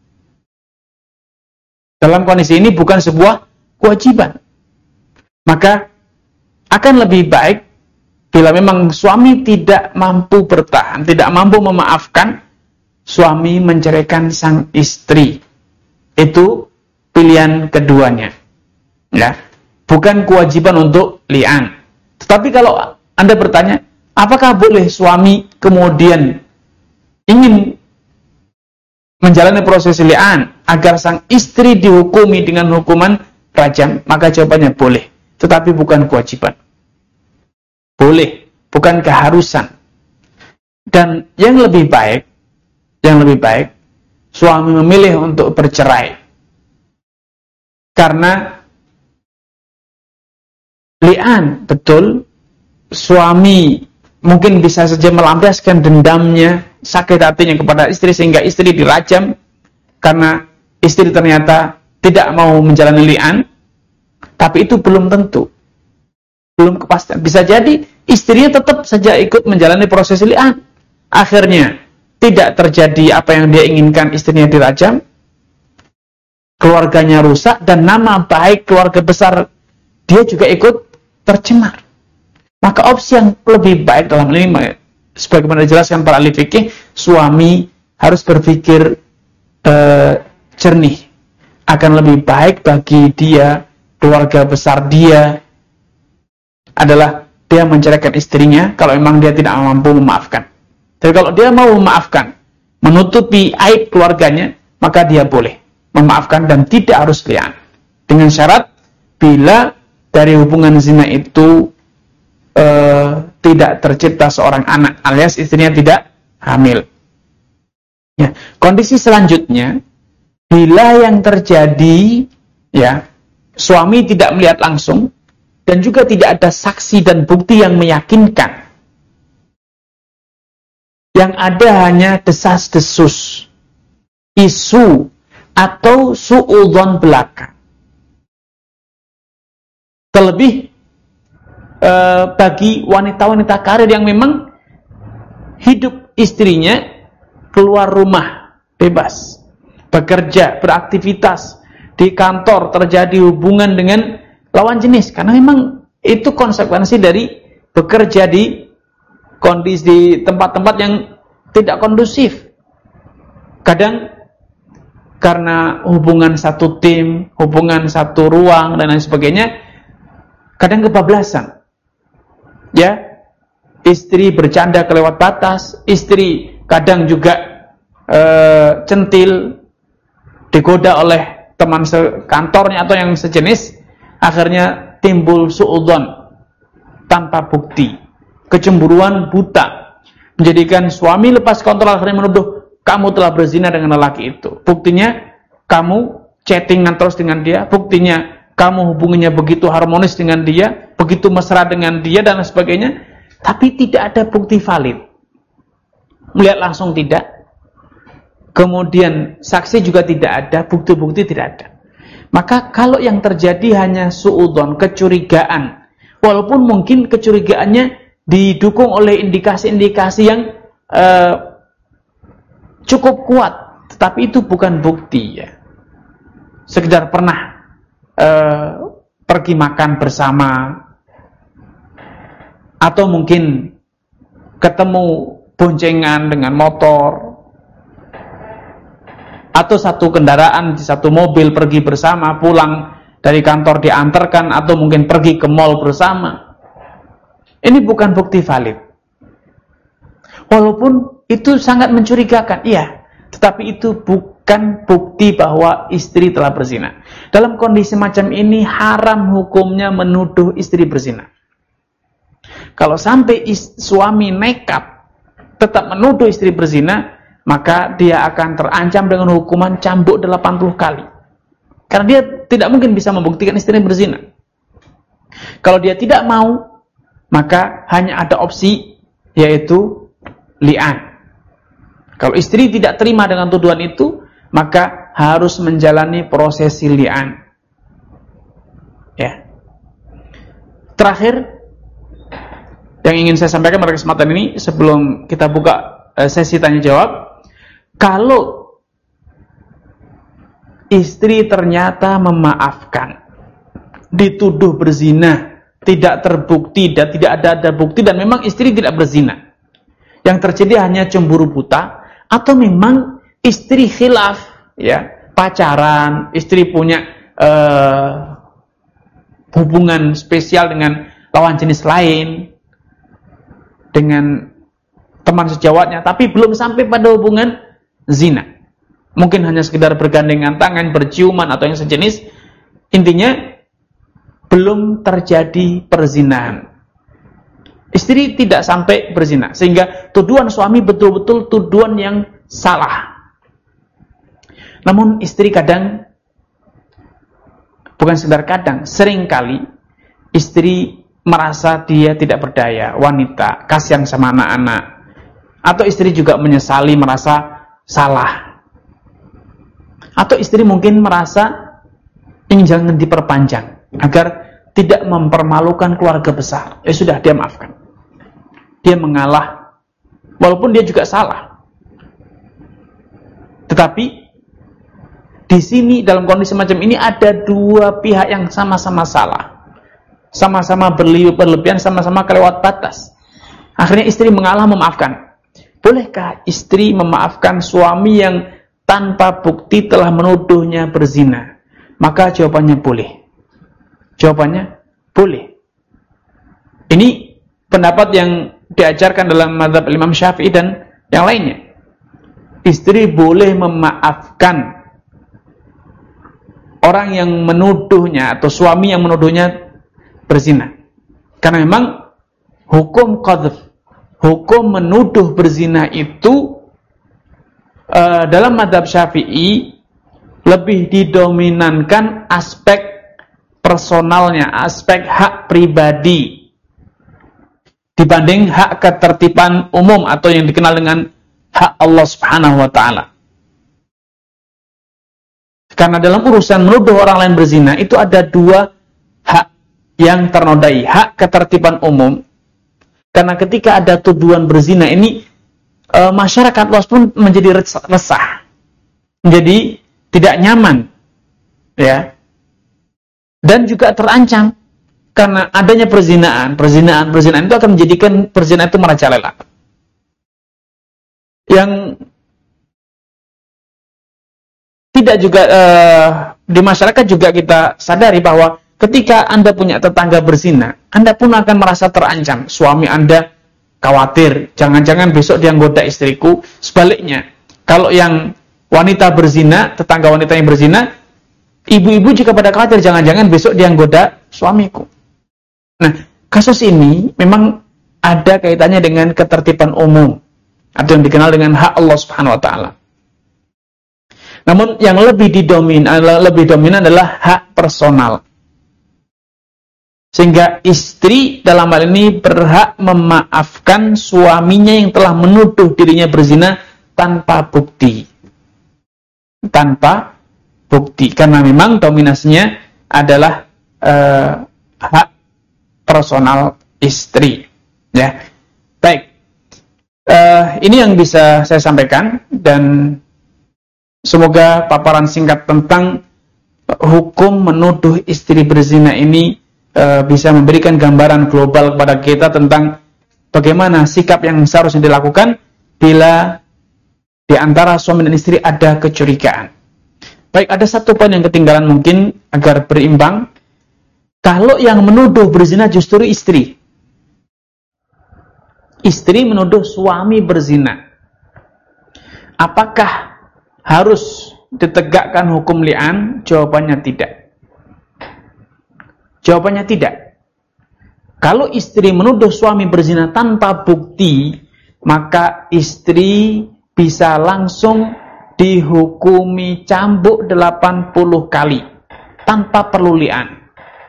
Dalam kondisi ini bukan sebuah kewajiban. Maka akan lebih baik bila memang suami tidak mampu bertahan, tidak mampu memaafkan, suami menceraikan sang istri. Itu pilihan keduanya. Ya. Bukan kewajiban untuk li'an. Tetapi kalau Anda bertanya, apakah boleh suami kemudian ingin menjalani proses li'an agar sang istri dihukumi dengan hukuman rajam? Maka jawabannya boleh. Tetapi bukan kewajiban. Boleh, bukan keharusan. Dan yang lebih baik, yang lebih baik, suami memilih untuk bercerai. Karena li'an, betul, suami mungkin bisa saja melampiaskan dendamnya, sakit hatinya kepada istri sehingga istri dirajam karena istri ternyata tidak mau menjalani li'an. Tapi itu belum tentu. Belum kepastian. Bisa jadi istrinya tetap saja ikut menjalani proses li'an. Akhirnya tidak terjadi apa yang dia inginkan, istrinya dirajam, keluarganya rusak, dan nama baik keluarga besar dia juga ikut tercemar. Maka opsi yang lebih baik dalam ini, sebagaimana dijelaskan para ahli fikih, suami harus berpikir eh, jernih. Akan lebih baik bagi dia, keluarga besar dia, adalah dia menceraikan istrinya kalau memang dia tidak mampu memaafkan. Tapi kalau dia mau memaafkan, menutupi aib keluarganya, maka dia boleh memaafkan dan tidak harus li'an. Dengan syarat, bila dari hubungan zina itu eh, tidak tercipta seorang anak, alias istrinya tidak hamil. Ya, kondisi selanjutnya, bila yang terjadi, ya, suami tidak melihat langsung, dan juga tidak ada saksi dan bukti yang meyakinkan. Yang ada hanya desas-desus, isu, atau su'udzon belaka. Terlebih e, bagi wanita-wanita karir yang memang hidup istrinya keluar rumah, bebas, bekerja, beraktivitas, di kantor terjadi hubungan dengan lawan jenis, karena memang itu konsekuensi dari bekerja di kondisi di tempat-tempat yang tidak kondusif. Kadang karena hubungan satu tim, hubungan satu ruang dan lain sebagainya, kadang kebablasan. Ya, istri bercanda kelewat batas, istri kadang juga e, centil, digoda oleh teman sekantornya atau yang sejenis, akhirnya timbul su'udzon tanpa bukti, kecemburuan buta, menjadikan suami lepas kontrol, akhirnya menuduh kamu telah berzina dengan lelaki itu. Buktinya kamu chattingan terus dengan dia, buktinya kamu hubungannya begitu harmonis dengan dia, begitu mesra dengan dia dan sebagainya, tapi tidak ada bukti valid. Melihat langsung tidak, kemudian saksi juga tidak ada, bukti-bukti tidak ada. Maka kalau yang terjadi hanya su'udzon, kecurigaan, walaupun mungkin kecurigaannya didukung oleh indikasi-indikasi yang uh, cukup kuat, tetapi itu bukan bukti, ya. Sekedar pernah uh, pergi makan bersama, atau mungkin ketemu boncengan dengan motor, atau satu kendaraan, satu mobil pergi bersama, pulang dari kantor diantarkan, atau mungkin pergi ke mall bersama. Ini bukan bukti valid. Walaupun itu sangat mencurigakan, iya, tetapi itu bukan bukti bahwa istri telah berzina. Dalam kondisi macam ini haram hukumnya menuduh istri berzina. Kalau sampai is, suami nekat tetap menuduh istri berzina, maka dia akan terancam dengan hukuman cambuk delapan puluh kali. Karena dia tidak mungkin bisa membuktikan istrinya berzina. Kalau dia tidak mau, maka hanya ada opsi, yaitu li'an. Kalau istri tidak terima dengan tuduhan itu, maka harus menjalani prosesi li'an. Ya. Terakhir, yang ingin saya sampaikan pada kesempatan ini, sebelum kita buka uh, sesi tanya jawab, kalau istri ternyata memaafkan, dituduh berzina, tidak terbukti dan tidak ada ada bukti, dan memang istri tidak berzina, yang terjadi hanya cemburu buta, atau memang istri khilaf, ya, pacaran, istri punya uh, hubungan spesial dengan lawan jenis lain, dengan teman sejawatnya, tapi belum sampai pada hubungan zina, mungkin hanya sekedar bergandengan tangan, berciuman atau yang sejenis, intinya belum terjadi perzinahan. Istri tidak sampai berzina, sehingga tuduhan suami betul-betul tuduhan yang salah. Namun istri kadang, bukan sekedar kadang, seringkali istri merasa dia tidak berdaya, wanita, kasihan sama anak-anak, atau istri juga menyesali, merasa salah, atau istri mungkin merasa ingin jangan diperpanjang agar tidak mempermalukan keluarga besar. Ya sudah, dia maafkan, dia mengalah, walaupun dia juga salah. Tetapi di sini dalam kondisi macam ini ada dua pihak yang sama-sama salah, sama-sama berlebihan, sama-sama kelewat batas. Akhirnya istri mengalah, memaafkan. Bolehkah istri memaafkan suami yang tanpa bukti telah menuduhnya berzina? Maka jawabannya boleh. Jawabannya boleh. Ini pendapat yang diajarkan dalam mazhab Imam Syafi'i dan yang lainnya. Istri boleh memaafkan orang yang menuduhnya atau suami yang menuduhnya berzina. Karena memang hukum qadhf, hukum menuduh berzina itu uh, dalam mazhab Syafi'i lebih didominankan aspek personalnya, aspek hak pribadi dibanding hak ketertiban umum atau yang dikenal dengan hak Allah Subhanahu wa taala. Karena dalam urusan menuduh orang lain berzina itu ada dua hak yang ternodai, hak ketertiban umum. Karena ketika ada tuduhan berzina ini e, masyarakat luas pun menjadi resah, menjadi tidak nyaman, ya. Dan juga terancam karena adanya perzinaan, perzinaan, perzinaan itu akan menjadikan perzinaan itu merajalela. Yang tidak juga uh, di masyarakat juga kita sadari bahwa ketika Anda punya tetangga berzina, Anda pun akan merasa terancam. Suami Anda khawatir, jangan-jangan besok dia goda istriku. Sebaliknya, kalau yang wanita berzina, tetangga wanita yang berzina, ibu-ibu juga pada khawatir, jangan-jangan besok dia goda suamiku. Nah, kasus ini memang ada kaitannya dengan ketertiban umum atau yang dikenal dengan hak Allah Subhanahu wa taala. Namun yang lebih didomin, lebih dominan adalah hak personal. Sehingga istri dalam hal ini berhak memaafkan suaminya yang telah menuduh dirinya berzina tanpa bukti. Tanpa bukti, karena memang dominasinya adalah uh, hak personal istri. Ya, baik. Uh, ini yang bisa saya sampaikan, dan semoga paparan singkat tentang hukum menuduh istri berzina ini uh, bisa memberikan gambaran global kepada kita tentang bagaimana sikap yang seharusnya dilakukan bila di antara suami dan istri ada kecurigaan. Baik, ada satu poin yang ketinggalan mungkin agar berimbang. Kalau yang menuduh berzina justru istri. Istri menuduh suami berzina. Apakah harus ditegakkan hukum li'an? Jawabannya tidak. Jawabannya tidak. Kalau istri menuduh suami berzina tanpa bukti, maka istri bisa langsung dihukumi cambuk delapan puluh kali tanpa perlu li'an.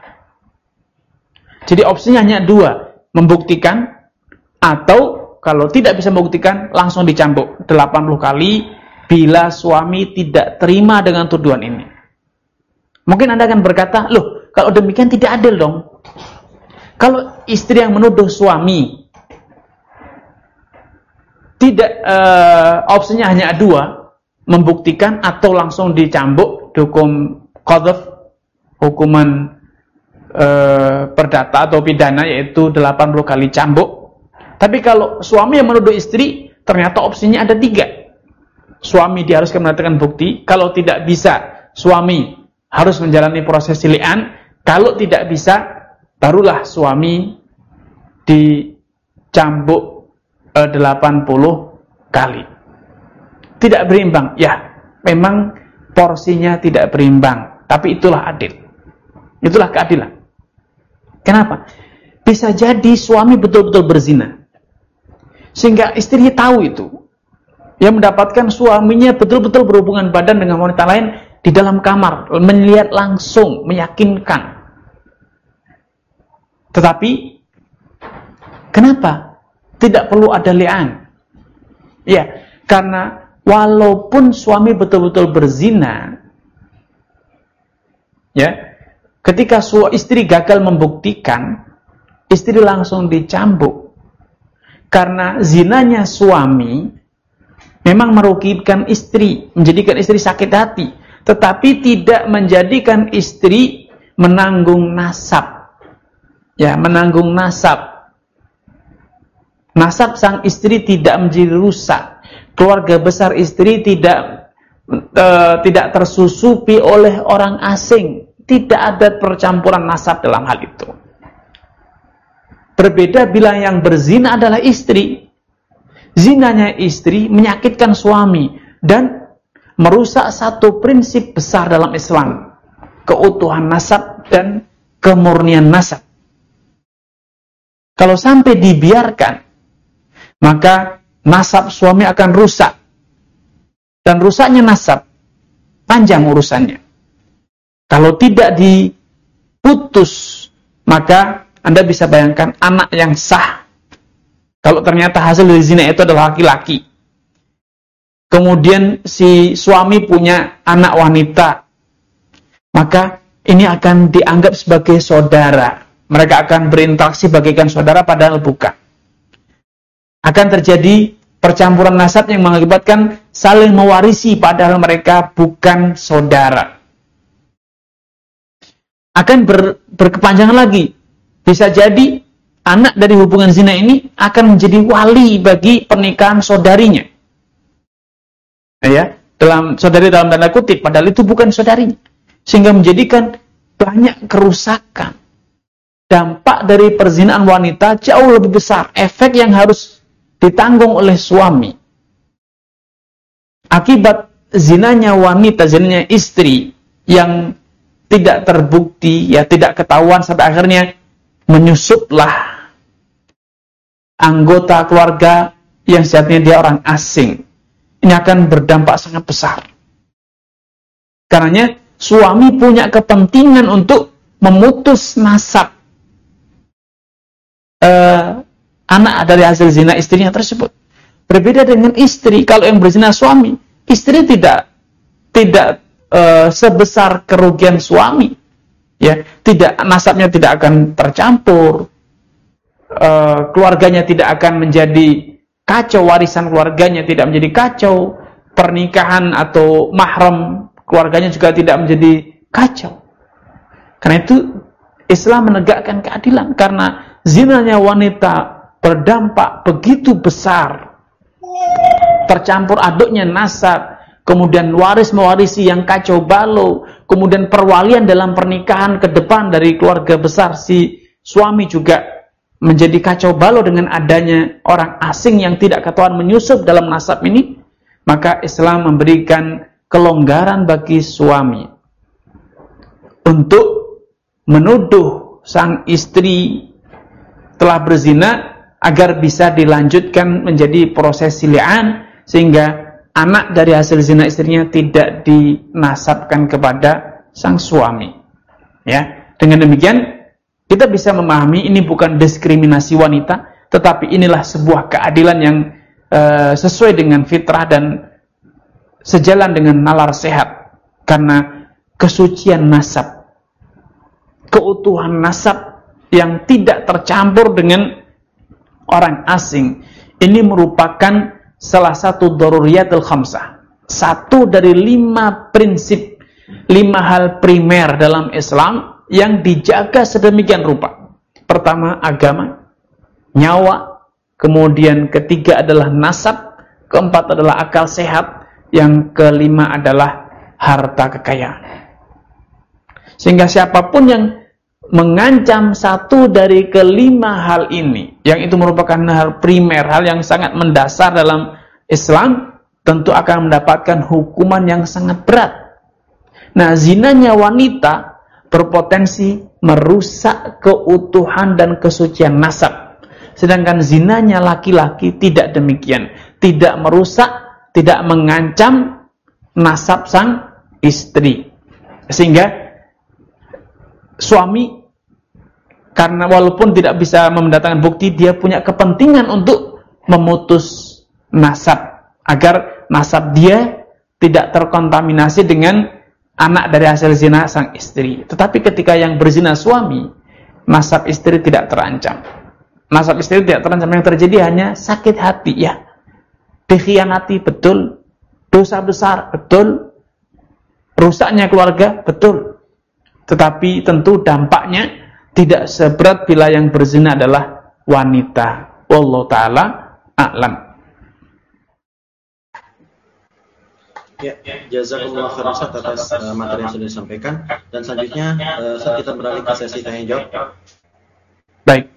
Jadi opsinya hanya dua, membuktikan atau kalau tidak bisa membuktikan langsung dicambuk delapan puluh kali bila suami tidak terima dengan tuduhan ini. Mungkin Anda akan berkata, loh kalau demikian tidak adil dong. Kalau istri yang menuduh suami tidak uh, opsinya hanya dua, membuktikan atau langsung dicambuk, dihukum qadhaf, hukuman uh, perdata atau pidana yaitu delapan puluh kali cambuk. Tapi kalau suami yang menuduh istri, ternyata opsinya ada tiga. Suami diharuskan mendatangkan bukti, kalau tidak bisa suami harus menjalani proses li'an, kalau tidak bisa barulah suami dicambuk eh, delapan puluh kali. Tidak berimbang. Ya, memang porsinya tidak berimbang, tapi itulah adil. Itulah keadilan. Kenapa? Bisa jadi suami betul-betul berzina, sehingga istri tahu itu. Yang mendapatkan suaminya betul-betul berhubungan badan dengan wanita lain di dalam kamar, melihat langsung, meyakinkan. Tetapi kenapa tidak perlu ada li'an? Ya, karena walaupun suami betul-betul berzina, ya, ketika istri gagal membuktikan, istri langsung dicambuk. Karena zinanya suami memang merugikan istri, menjadikan istri sakit hati, tetapi tidak menjadikan istri menanggung nasab. Ya, menanggung nasab. Nasab sang istri tidak menjadi rusak. Keluarga besar istri tidak uh, tidak tersusupi oleh orang asing. Tidak ada percampuran nasab dalam hal itu. Berbeda bila yang berzina adalah istri. Zinanya istri menyakitkan suami dan merusak satu prinsip besar dalam Islam, keutuhan nasab dan kemurnian nasab. Kalau sampai dibiarkan, maka nasab suami akan rusak. Dan rusaknya nasab panjang urusannya. Kalau tidak diputus, maka Anda bisa bayangkan anak yang sah. Kalau ternyata hasil dari zina itu adalah laki-laki. Kemudian si suami punya anak wanita, maka ini akan dianggap sebagai saudara. Mereka akan berinteraksi bagaikan saudara padahal bukan. Akan terjadi percampuran nasab yang mengakibatkan saling mewarisi padahal mereka bukan saudara. Akan ber, berkepanjangan lagi. Bisa jadi anak dari hubungan zina ini akan menjadi wali bagi pernikahan saudarinya. Ya, dalam saudari dalam tanda kutip, padahal itu bukan saudarinya. Sehingga menjadikan banyak kerusakan. Dampak dari perzinahan wanita jauh lebih besar. Efek yang harus ditanggung oleh suami. Akibat zinanya wanita, zinanya istri yang tidak terbukti, ya tidak ketahuan sampai akhirnya menyusuplah anggota keluarga yang sejatinya dia orang asing. Ini akan berdampak sangat besar. Karenanya suami punya kepentingan untuk memutus nasab uh, anak dari hasil zina istrinya tersebut. Berbeda dengan istri, kalau yang berzina suami, istri tidak tidak uh, sebesar kerugian suami. Ya, tidak, nasabnya tidak akan tercampur, uh, keluarganya tidak akan menjadi kacau, warisan keluarganya tidak menjadi kacau, pernikahan atau mahram keluarganya juga tidak menjadi kacau. Karena itu Islam menegakkan keadilan, karena zinanya wanita berdampak begitu besar tercampur aduknya nasab, kemudian waris mewarisi yang kacau balau, kemudian perwalian dalam pernikahan ke depan dari keluarga besar si suami juga menjadi kacau balau dengan adanya orang asing yang tidak ketahuan menyusup dalam nasab ini, maka Islam memberikan kelonggaran bagi suami untuk menuduh sang istri telah berzina agar bisa dilanjutkan menjadi proses li'an, sehingga anak dari hasil zina istrinya tidak dinasabkan kepada sang suami. Ya, dengan demikian kita bisa memahami ini bukan diskriminasi wanita, tetapi inilah sebuah keadilan yang uh, sesuai dengan fitrah dan sejalan dengan nalar sehat, karena kesucian nasab, keutuhan nasab yang tidak tercampur dengan orang asing, ini merupakan salah satu daruriyatul khamsah, satu dari lima prinsip, lima hal primer dalam Islam yang dijaga sedemikian rupa. Pertama, agama, nyawa, kemudian ketiga adalah nasab, keempat adalah akal sehat, yang kelima adalah harta kekayaan. Sehingga siapapun yang mengancam satu dari kelima hal ini, yang itu merupakan hal primer, hal yang sangat mendasar dalam Islam, tentu akan mendapatkan hukuman yang sangat berat. Nah, zinanya wanita berpotensi merusak keutuhan dan kesucian nasab, sedangkan zinanya laki-laki tidak demikian, tidak merusak, tidak mengancam nasab sang istri. Sehingga suami, karena walaupun tidak bisa mendatangkan bukti, dia punya kepentingan untuk memutus nasab, agar nasab dia tidak terkontaminasi dengan anak dari hasil zina sang istri. Tetapi ketika yang berzina suami, nasab istri tidak terancam. Nasab istri tidak terancam, yang terjadi hanya sakit hati, ya. Dikhianati, betul. Dosa besar, betul. Rusaknya keluarga, betul. Tetapi tentu dampaknya tidak seberat bila yang berzina adalah wanita. Wallahu ta'ala a'lam. Ya, jazakumullah khairan Ustaz atas uh, materi yang sudah disampaikan. Dan selanjutnya uh, Ustaz, kita beralih ke sesi tanya jawab. Baik.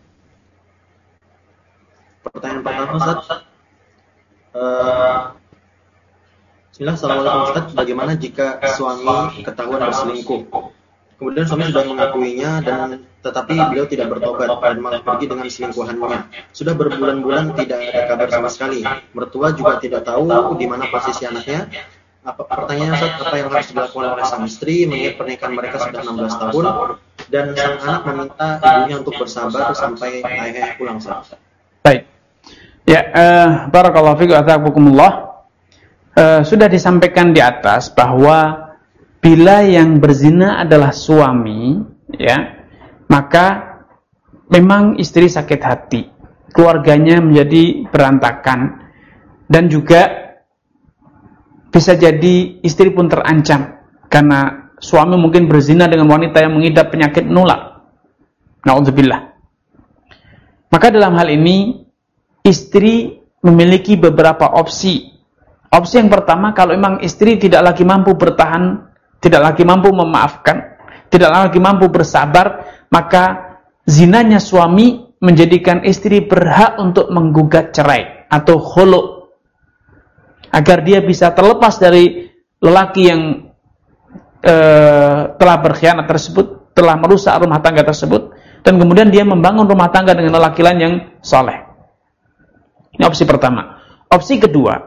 Pertanyaan pertama Ustaz. Uh, Bismillah, Assalamualaikum Ustaz. Bagaimana jika suami ketahuan berselingkuh? Kemudian suami sudah mengakuinya, dan tetapi beliau tidak bertobat dan malah pergi dengan selingkuhannya. Sudah berbulan-bulan tidak ada kabar sama sekali. Mertua juga tidak tahu di mana posisi anaknya. Apa, pertanyaannya Ustaz, apa yang harus dilakukan oleh sang istri mengingat pernikahan mereka sudah enam belas tahun, dan sang anak meminta ibunya untuk bersabar sampai ayahnya pulang Ustaz. Baik. Ya, uh, barakallahu fiikum wa ta'abukumullah. Uh, sudah disampaikan di atas bahwa bila yang berzina adalah suami, ya, maka memang istri sakit hati, keluarganya menjadi berantakan, dan juga bisa jadi istri pun terancam karena suami mungkin berzina dengan wanita yang mengidap penyakit menular. Na'udzubillah. Maka dalam hal ini istri memiliki beberapa opsi. Opsi yang pertama, kalau memang istri tidak lagi mampu bertahan, tidak lagi mampu memaafkan, tidak lagi mampu bersabar, maka zinanya suami menjadikan istri berhak untuk menggugat cerai atau khulu, agar dia bisa terlepas dari lelaki yang e, telah berkhianat tersebut, telah merusak rumah tangga tersebut, dan kemudian dia membangun rumah tangga dengan lelaki lain yang soleh. Ini opsi pertama. Opsi kedua,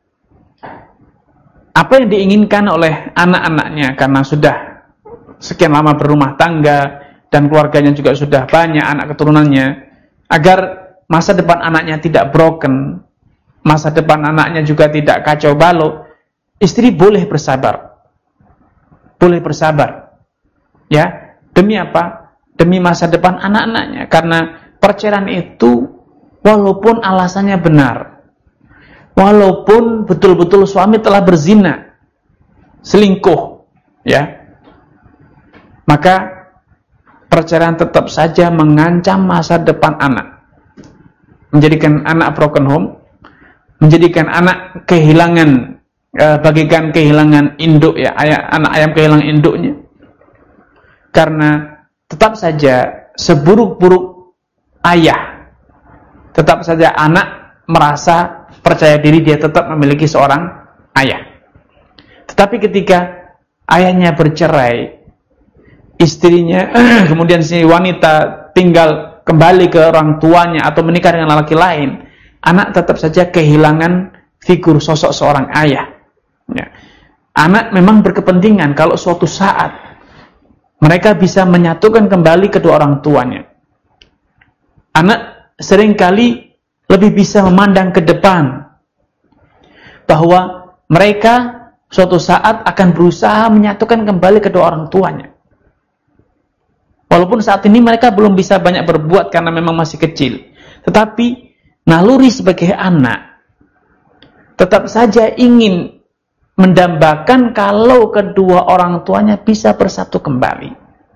apa yang diinginkan oleh anak-anaknya karena sudah sekian lama berumah tangga dan keluarganya juga sudah banyak anak keturunannya, agar masa depan anaknya tidak broken, masa depan anaknya juga tidak kacau balau, istri boleh bersabar. Boleh bersabar. Ya, demi apa? Demi masa depan anak-anaknya. Karena perceraian itu walaupun alasannya benar, walaupun betul-betul suami telah berzina, selingkuh, ya, maka perceraian tetap saja mengancam masa depan anak, menjadikan anak broken home, menjadikan anak kehilangan eh, bagikan kehilangan induk ya, ayam, anak ayam kehilangan induknya. Karena tetap saja seburuk-buruk ayah, tetap saja anak merasa percaya diri dia tetap memiliki seorang ayah. Tetapi ketika ayahnya bercerai, istrinya kemudian si wanita tinggal kembali ke orang tuanya atau menikah dengan lelaki lain, anak tetap saja kehilangan figur sosok seorang ayah. Ya. Anak memang berkepentingan kalau suatu saat mereka bisa menyatukan kembali kedua orang tuanya. Anak seringkali lebih bisa memandang ke depan bahwa mereka suatu saat akan berusaha menyatukan kembali kedua orang tuanya. Walaupun saat ini mereka belum bisa banyak berbuat karena memang masih kecil. Tetapi naluri sebagai anak tetap saja ingin mendambakan kalau kedua orang tuanya bisa bersatu kembali.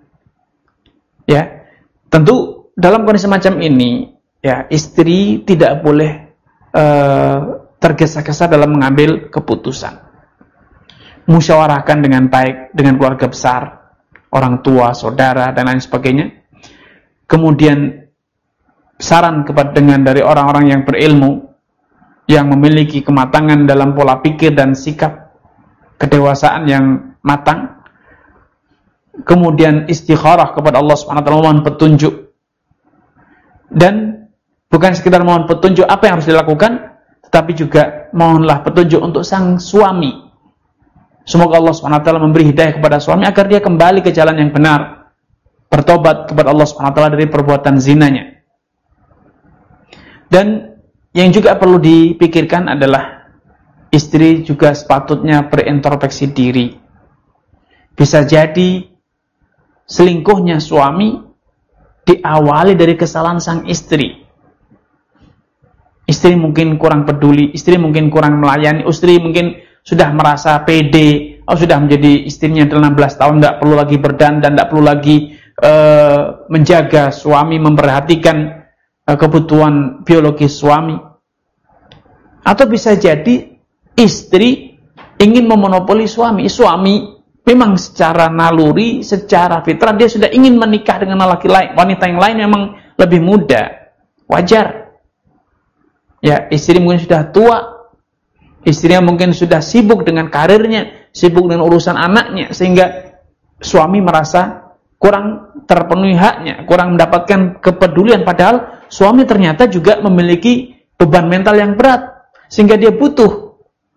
Ya, tentu dalam kondisi semacam ini, ya istri tidak boleh uh, tergesa-gesa dalam mengambil keputusan. Musyawarahkan dengan baik dengan keluarga besar, orang tua, saudara dan lain sebagainya. Kemudian saran kepada dengan dari orang-orang yang berilmu, yang memiliki kematangan dalam pola pikir dan sikap kedewasaan yang matang. Kemudian istikharah kepada Allah Subhanahu wa taala, mohon petunjuk. Dan bukan sekedar mohon petunjuk apa yang harus dilakukan, tetapi juga mohonlah petunjuk untuk sang suami. Semoga Allah Subhanahu wa taala memberi hidayah kepada suami agar dia kembali ke jalan yang benar, bertobat kepada Allah Subhanahu wa taala dari perbuatan zinanya. Dan yang juga perlu dipikirkan adalah istri juga sepatutnya berintrospeksi diri. Bisa jadi selingkuhnya suami diawali dari kesalahan sang istri. Istri mungkin kurang peduli, istri mungkin kurang melayani, istri mungkin sudah merasa pede, oh sudah menjadi istrinya enam belas tahun, tidak perlu lagi berdandan, tidak perlu lagi uh, menjaga suami, memperhatikan uh, kebutuhan biologis suami. Atau bisa jadi istri ingin memonopoli suami. Suami memang secara naluri, secara fitrah dia sudah ingin menikah dengan lelaki lain, wanita yang lain memang lebih muda, wajar. Ya, istri mungkin sudah tua, istrinya mungkin sudah sibuk dengan karirnya, sibuk dengan urusan anaknya, sehingga suami merasa kurang terpenuhi haknya, kurang mendapatkan kepedulian, padahal suami ternyata juga memiliki beban mental yang berat, sehingga dia butuh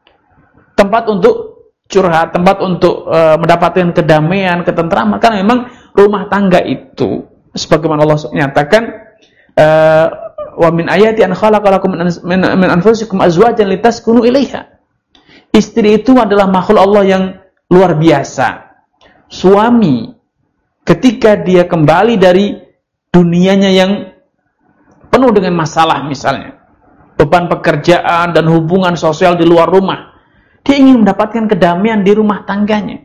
tempat untuk curhat, tempat untuk e, mendapatkan kedamaian, ketentraman. Karena memang rumah tangga itu sebagaimana Allah nyatakan, e, wa min ayati an khalaqalakum min anfusikum azwajan litaskunu ilaiha. Istri itu adalah makhluk Allah yang luar biasa. Suami ketika dia kembali dari dunianya yang penuh dengan masalah, misalnya beban pekerjaan dan hubungan sosial di luar rumah, dia ingin mendapatkan kedamaian di rumah tangganya.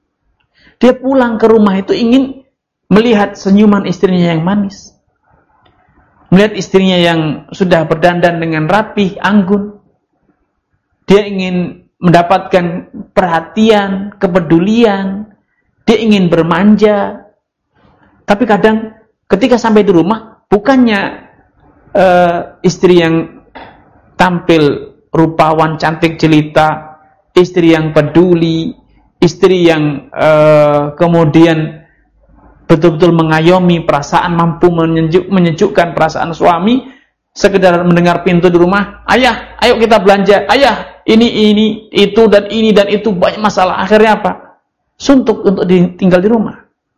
Dia pulang ke rumah itu ingin melihat senyuman istrinya yang manis, melihat istrinya yang sudah berdandan dengan rapih, anggun. Dia ingin mendapatkan perhatian, kepedulian. Dia ingin bermanja. Tapi kadang ketika sampai di rumah, bukannya uh, istri yang tampil rupawan, cantik, jelita, istri yang peduli, istri yang uh, kemudian betul-betul mengayomi perasaan, mampu menyejuk, menyejukkan perasaan suami. Sekedar mendengar pintu di rumah, ayah, ayo kita belanja, ayah, ini, ini, itu, dan ini, dan itu, banyak masalah. Akhirnya apa? Suntuk untuk di, tinggal di rumah.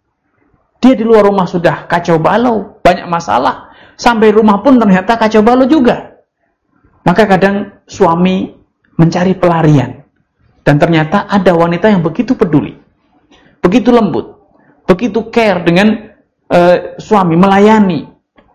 Dia di luar rumah sudah kacau balau, banyak masalah. Sampai rumah pun ternyata kacau balau juga. Maka kadang suami mencari pelarian. Dan ternyata ada wanita yang begitu peduli, begitu lembut, begitu care dengan uh, suami, melayani.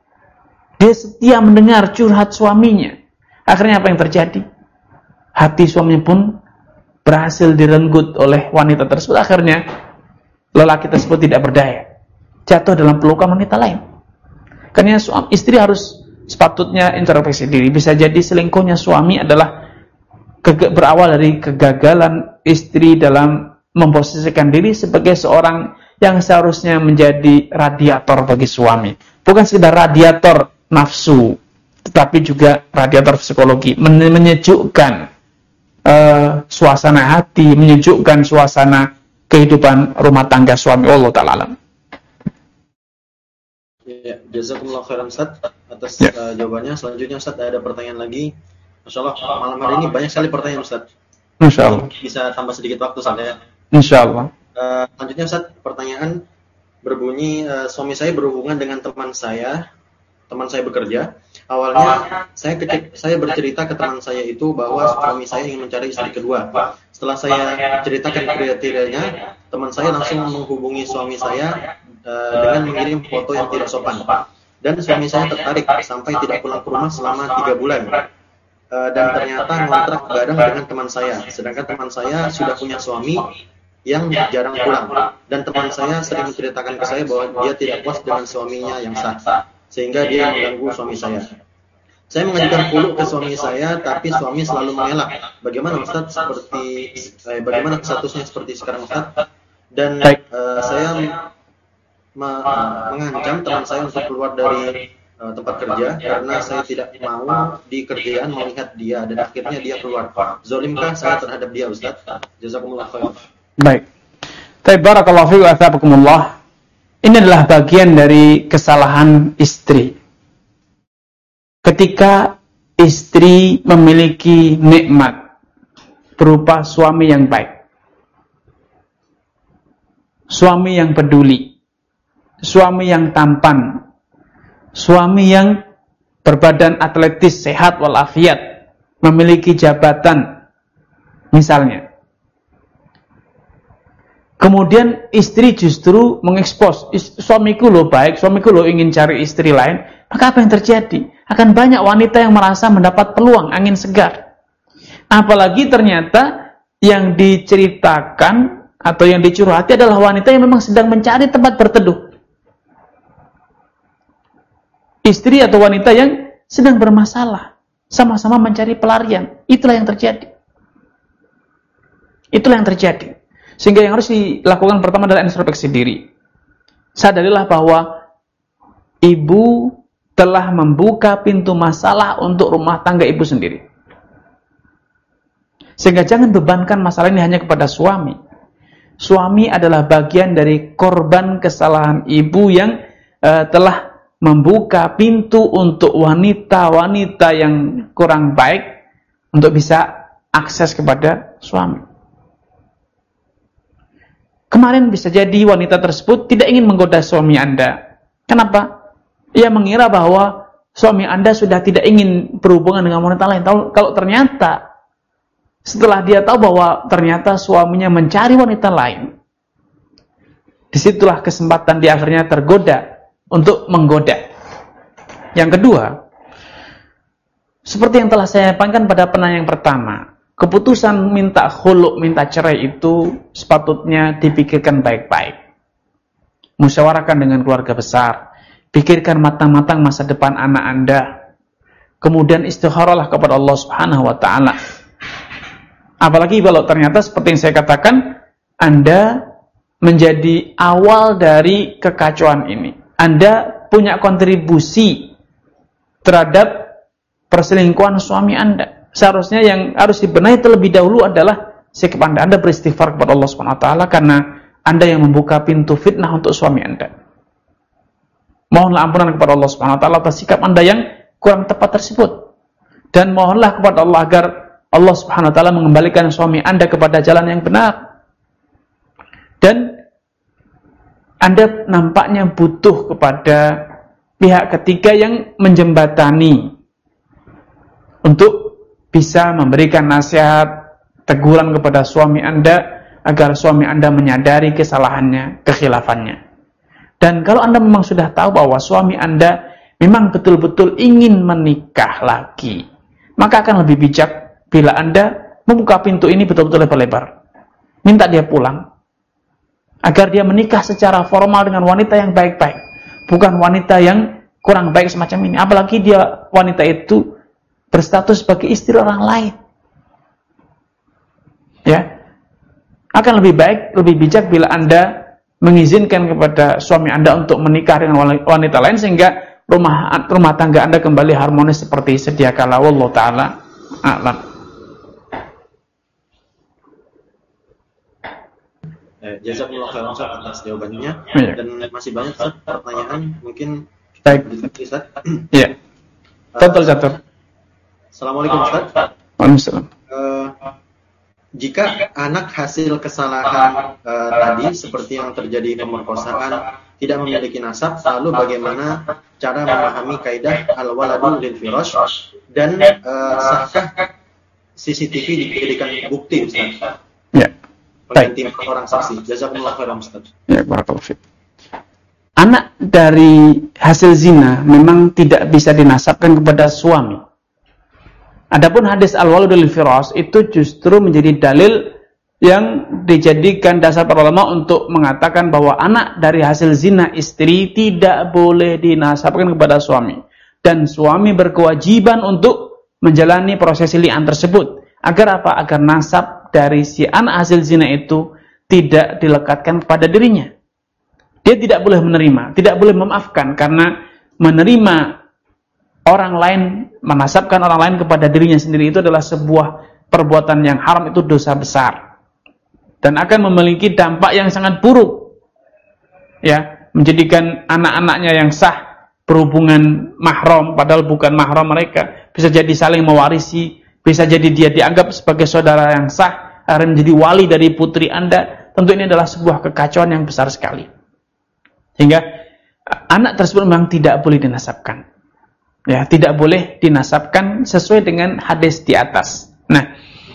Dia setia mendengar curhat suaminya. Akhirnya apa yang terjadi? Hati suaminya pun berhasil direnggut oleh wanita tersebut. Akhirnya lelaki tersebut tidak berdaya, jatuh dalam pelukan wanita lain. Karena suami, istri harus sepatutnya introspeksi diri. Bisa jadi selingkuhnya suami adalah ke- berawal dari kegagalan istri dalam memposisikan diri sebagai seorang yang seharusnya menjadi radiator bagi suami. Bukan sekedar radiator nafsu, tetapi juga radiator psikologi, men- menyejukkan uh, suasana hati, menyejukkan suasana kehidupan rumah tangga suami. Allah Ta'ala alam. Ya, jazakumullah khairan Ustaz atas Ya. uh, jawabannya. Selanjutnya Ustaz ada pertanyaan lagi. Masya Allah, malam hari ini banyak sekali pertanyaan Ustaz. Insya Allah. Bisa tambah sedikit waktu Ustaz ya. Insya Allah. Uh, selanjutnya Ustaz, pertanyaan berbunyi, uh, suami saya berhubungan dengan teman saya, teman saya bekerja. Awalnya saya ke, saya bercerita ke teman saya itu bahwa suami saya ingin mencari istri kedua. Setelah saya ceritakan kriterianya, teman saya langsung menghubungi suami saya uh, dengan mengirim foto yang tidak sopan. Dan suami saya tertarik sampai tidak pulang ke rumah selama tiga bulan. Uh, dan ternyata ngontrak bareng dengan teman saya. Sedangkan teman saya sudah punya suami yang jarang pulang, dan teman saya sering menceritakan ke saya bahwa dia tidak puas dengan suaminya yang sah, sehingga dia mengganggu suami saya. Saya mengajukan khulu ke suami saya, tapi suami selalu mengelak. Bagaimana Ustaz? Seperti eh, bagaimana statusnya seperti sekarang Ustaz? Dan eh, saya me- mengancam teman saya untuk keluar dari eh, tempat kerja karena saya tidak mau di kerjaan melihat dia, dan akhirnya dia keluar. Zolimkah saya terhadap dia Ustaz? Jazakumullah khairan. Baik. Baik, barakallahu fiikum wa athabakumullah. Ini adalah bagian dari kesalahan istri. Ketika istri memiliki nikmat berupa suami yang baik, suami yang peduli, suami yang tampan, suami yang berbadan atletis, sehat walafiat, memiliki jabatan misalnya. Kemudian istri justru mengekspos, suamiku lo baik, suamiku lo ingin cari istri lain, maka apa yang terjadi? Akan banyak wanita yang merasa mendapat peluang, angin segar. Apalagi ternyata yang diceritakan atau yang dicurhati adalah wanita yang memang sedang mencari tempat berteduh. Istri atau wanita yang sedang bermasalah, sama-sama mencari pelarian. Itulah yang terjadi. Itulah yang terjadi. Sehingga yang harus dilakukan pertama adalah introspeksi diri. Sadarilah bahwa ibu telah membuka pintu masalah untuk rumah tangga ibu sendiri. Sehingga jangan bebankan masalah ini hanya kepada suami. Suami adalah bagian dari korban kesalahan ibu yang uh, telah membuka pintu untuk wanita-wanita yang kurang baik untuk bisa akses kepada suami. Kemarin bisa jadi wanita tersebut tidak ingin menggoda suami Anda. Kenapa? Ia mengira bahwa suami Anda sudah tidak ingin berhubungan dengan wanita lain. Kalau ternyata setelah dia tahu bahwa ternyata suaminya mencari wanita lain, disitulah kesempatan dia akhirnya tergoda untuk menggoda. Yang kedua, seperti yang telah saya sampaikan pada penanya yang pertama, keputusan minta khulu, minta cerai itu sepatutnya dipikirkan baik-baik. Musyawarahkan dengan keluarga besar. Pikirkan matang-matang masa depan anak Anda. Kemudian istikharahlah kepada Allah Subhanahu wa taala. Apalagi kalau ternyata seperti yang saya katakan, Anda menjadi awal dari kekacauan ini. Anda punya kontribusi terhadap perselingkuhan suami Anda. Seharusnya yang harus dibenahi terlebih dahulu adalah sikap Anda. Anda beristighfar kepada Allah Subhanahu wa taala karena Anda yang membuka pintu fitnah untuk suami Anda. Mohonlah ampunan kepada Allah Subhanahu wa taala atas sikap Anda yang kurang tepat tersebut. Dan mohonlah kepada Allah agar Allah Subhanahu wa taala mengembalikan suami Anda kepada jalan yang benar. Dan Anda nampaknya butuh kepada pihak ketiga yang menjembatani untuk bisa memberikan nasihat, teguran kepada suami Anda agar suami Anda menyadari kesalahannya, kekhilafannya. Dan kalau Anda memang sudah tahu bahwa suami Anda memang betul-betul ingin menikah lagi, maka akan lebih bijak bila Anda membuka pintu ini betul-betul lebar-lebar. Minta dia pulang agar dia menikah secara formal dengan wanita yang baik-baik, bukan wanita yang kurang baik semacam ini. Apalagi dia wanita itu berstatus sebagai istri orang lain. Ya. Akan lebih baik, lebih bijak bila Anda mengizinkan kepada suami Anda untuk menikah dengan wanita lain sehingga rumah rumah tangga Anda kembali harmonis seperti sedia kala. Wallahu taala a'lam. Eh, jazakumullah khairan Ustaz atas jawabannya. Ya. Dan masih banyak Ustaz pertanyaan, mungkin baik. Ustaz. Iya. Total catur. Assalamualaikum Ustaz. Waalaikumsalam. Uh, jika anak hasil kesalahan uh, tadi seperti yang terjadi pemerkosaan tidak memiliki nasab, lalu bagaimana cara memahami kaidah al-waladu lil firash dan uh, sahkah C C T V dijadikan bukti Ustaz? Ya. Pengganti orang saksi. Jazakumullah khairan Ustaz. Ya, barakallahu fiik. Anak dari hasil zina memang tidak bisa dinasabkan kepada suami. Adapun hadis al-waladu lil firash itu justru menjadi dalil yang dijadikan dasar para ulama untuk mengatakan bahwa anak dari hasil zina istri tidak boleh dinasabkan kepada suami, dan suami berkewajiban untuk menjalani proses li'an tersebut. Agar apa? Agar nasab dari si anak hasil zina itu tidak dilekatkan kepada dirinya. Dia tidak boleh menerima, tidak boleh memaafkan, karena menerima orang lain, menasabkan orang lain kepada dirinya sendiri itu adalah sebuah perbuatan yang haram, itu dosa besar dan akan memiliki dampak yang sangat buruk, ya, menjadikan anak-anaknya yang sah berhubungan mahram padahal bukan mahram mereka, bisa jadi saling mewarisi, bisa jadi dia dianggap sebagai saudara yang sah, akan menjadi wali dari putri Anda. Tentu ini adalah sebuah kekacauan yang besar sekali, sehingga anak tersebut memang tidak boleh dinasabkan. Ya, tidak boleh dinasabkan sesuai dengan hadis di atas. Nah,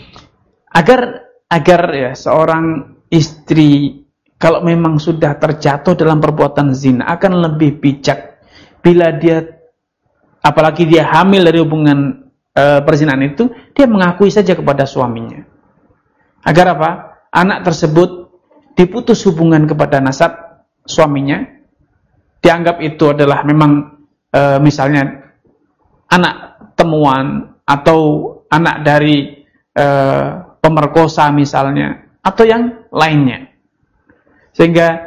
agar agar ya seorang istri kalau memang sudah terjatuh dalam perbuatan zina akan lebih bijak bila dia, apalagi dia hamil dari hubungan e, perzinahan itu, dia mengakui saja kepada suaminya. Agar apa? Anak tersebut diputus hubungan kepada nasab suaminya, dianggap itu adalah memang e, misalnya anak temuan atau anak dari e, pemerkosa misalnya, atau yang lainnya. Sehingga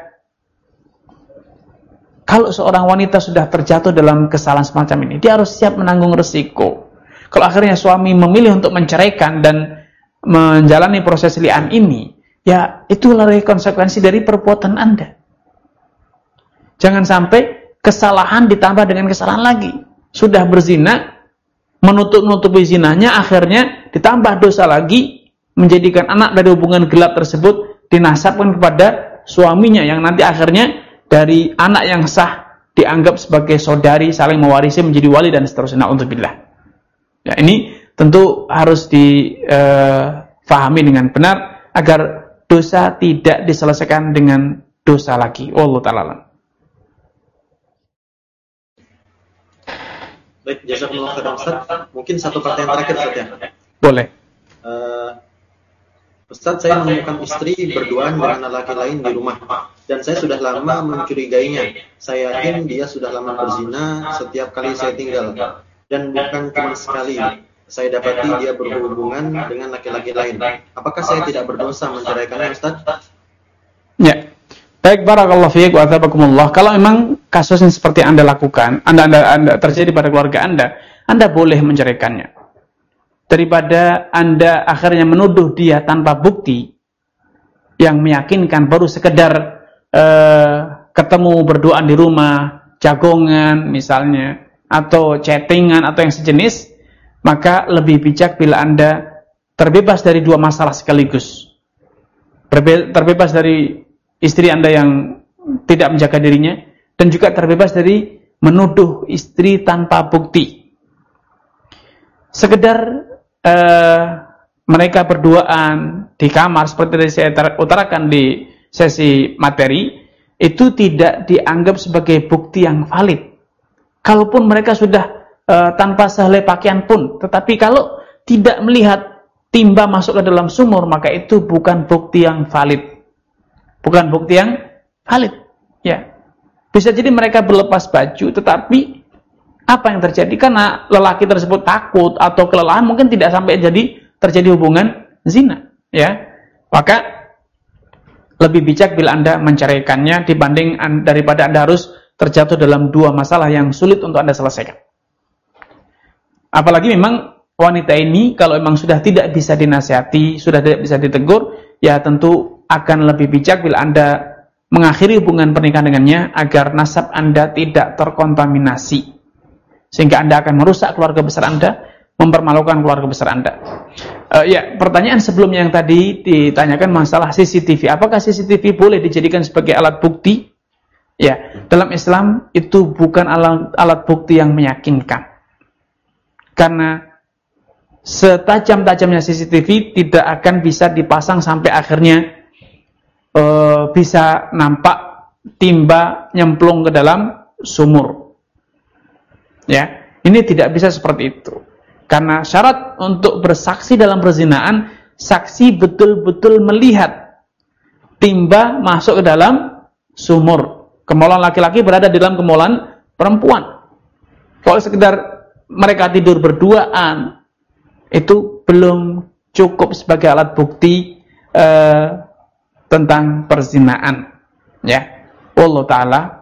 kalau seorang wanita sudah terjatuh dalam kesalahan semacam ini, dia harus siap menanggung resiko. Kalau akhirnya suami memilih untuk menceraikan dan menjalani proses li'an ini, ya itulah konsekuensi dari perbuatan Anda. Jangan sampai kesalahan ditambah dengan kesalahan lagi. Sudah berzina, menutup-nutupi zinanya, akhirnya ditambah dosa lagi, menjadikan anak dari hubungan gelap tersebut dinasabkan kepada suaminya, yang nanti akhirnya dari anak yang sah dianggap sebagai saudari, saling mewarisi, menjadi wali, dan seterusnya. Na'udzubillah. Ya, ini tentu harus difahami dengan benar agar dosa tidak diselesaikan dengan dosa lagi. Wallahu ta'ala. Baik, jazakumullah khairan Ustaz. Mungkin satu pertanyaan terakhir Ustaz ya. Boleh. Uh, Ustaz, saya menemukan istri berduaan dengan laki lain di rumah dan saya sudah lama mencurigainya. Saya yakin dia sudah lama berzina setiap kali saya tinggal, dan bukan cuma sekali. Saya dapati dia berhubungan dengan laki-laki lain. Apakah saya tidak berdosa menceraikannya, Ustaz? Ya. Baik, barakallahu fiik wa athabakumullah. Kalau memang kasusnya seperti Anda lakukan, Anda, Anda, Anda terjadi pada keluarga Anda, Anda boleh menceraikannya. Daripada Anda akhirnya menuduh dia tanpa bukti yang meyakinkan, baru sekedar eh, ketemu berduaan di rumah, jagongan misalnya, atau chattingan atau yang sejenis, maka lebih bijak bila Anda terbebas dari dua masalah sekaligus. Terbe- terbebas dari istri Anda yang tidak menjaga dirinya, dan juga terbebas dari menuduh istri tanpa bukti. Sekedar uh, mereka berduaan di kamar seperti yang saya utarakan di sesi materi, itu tidak dianggap sebagai bukti yang valid. Kalaupun mereka sudah uh, tanpa sehelai pakaian pun, tetapi kalau tidak melihat timba masuk ke dalam sumur, maka itu bukan bukti yang valid. Bukan bukti yang valid. Ya. Bisa jadi mereka berlepas baju, tetapi apa yang terjadi? Karena lelaki tersebut takut atau kelelahan, mungkin tidak sampai jadi terjadi hubungan zina. Ya. Maka lebih bijak bila Anda menceraikannya dibanding daripada Anda harus terjatuh dalam dua masalah yang sulit untuk Anda selesaikan. Apalagi memang wanita ini kalau memang sudah tidak bisa dinasihati, sudah tidak bisa ditegur, ya tentu akan lebih bijak bila Anda mengakhiri hubungan pernikahan dengannya agar nasab Anda tidak terkontaminasi. Sehingga Anda akan merusak keluarga besar Anda, mempermalukan keluarga besar Anda. Uh, ya, pertanyaan sebelumnya yang tadi ditanyakan masalah C C T V. Apakah C C T V boleh dijadikan sebagai alat bukti? Ya, dalam Islam itu bukan alat, alat bukti yang meyakinkan. Karena setajam-tajamnya C C T V tidak akan bisa dipasang sampai akhirnya uh, bisa nampak timba nyemplung ke dalam sumur. Ya, ini tidak bisa seperti itu. Karena syarat untuk bersaksi dalam perzinaan, saksi betul-betul melihat timba masuk ke dalam sumur. Kemolan laki-laki berada di dalam kemolan perempuan. Kalau sekedar mereka tidur berduaan, itu belum cukup sebagai alat bukti eh, tentang perzinaan. Ya, wallahu taala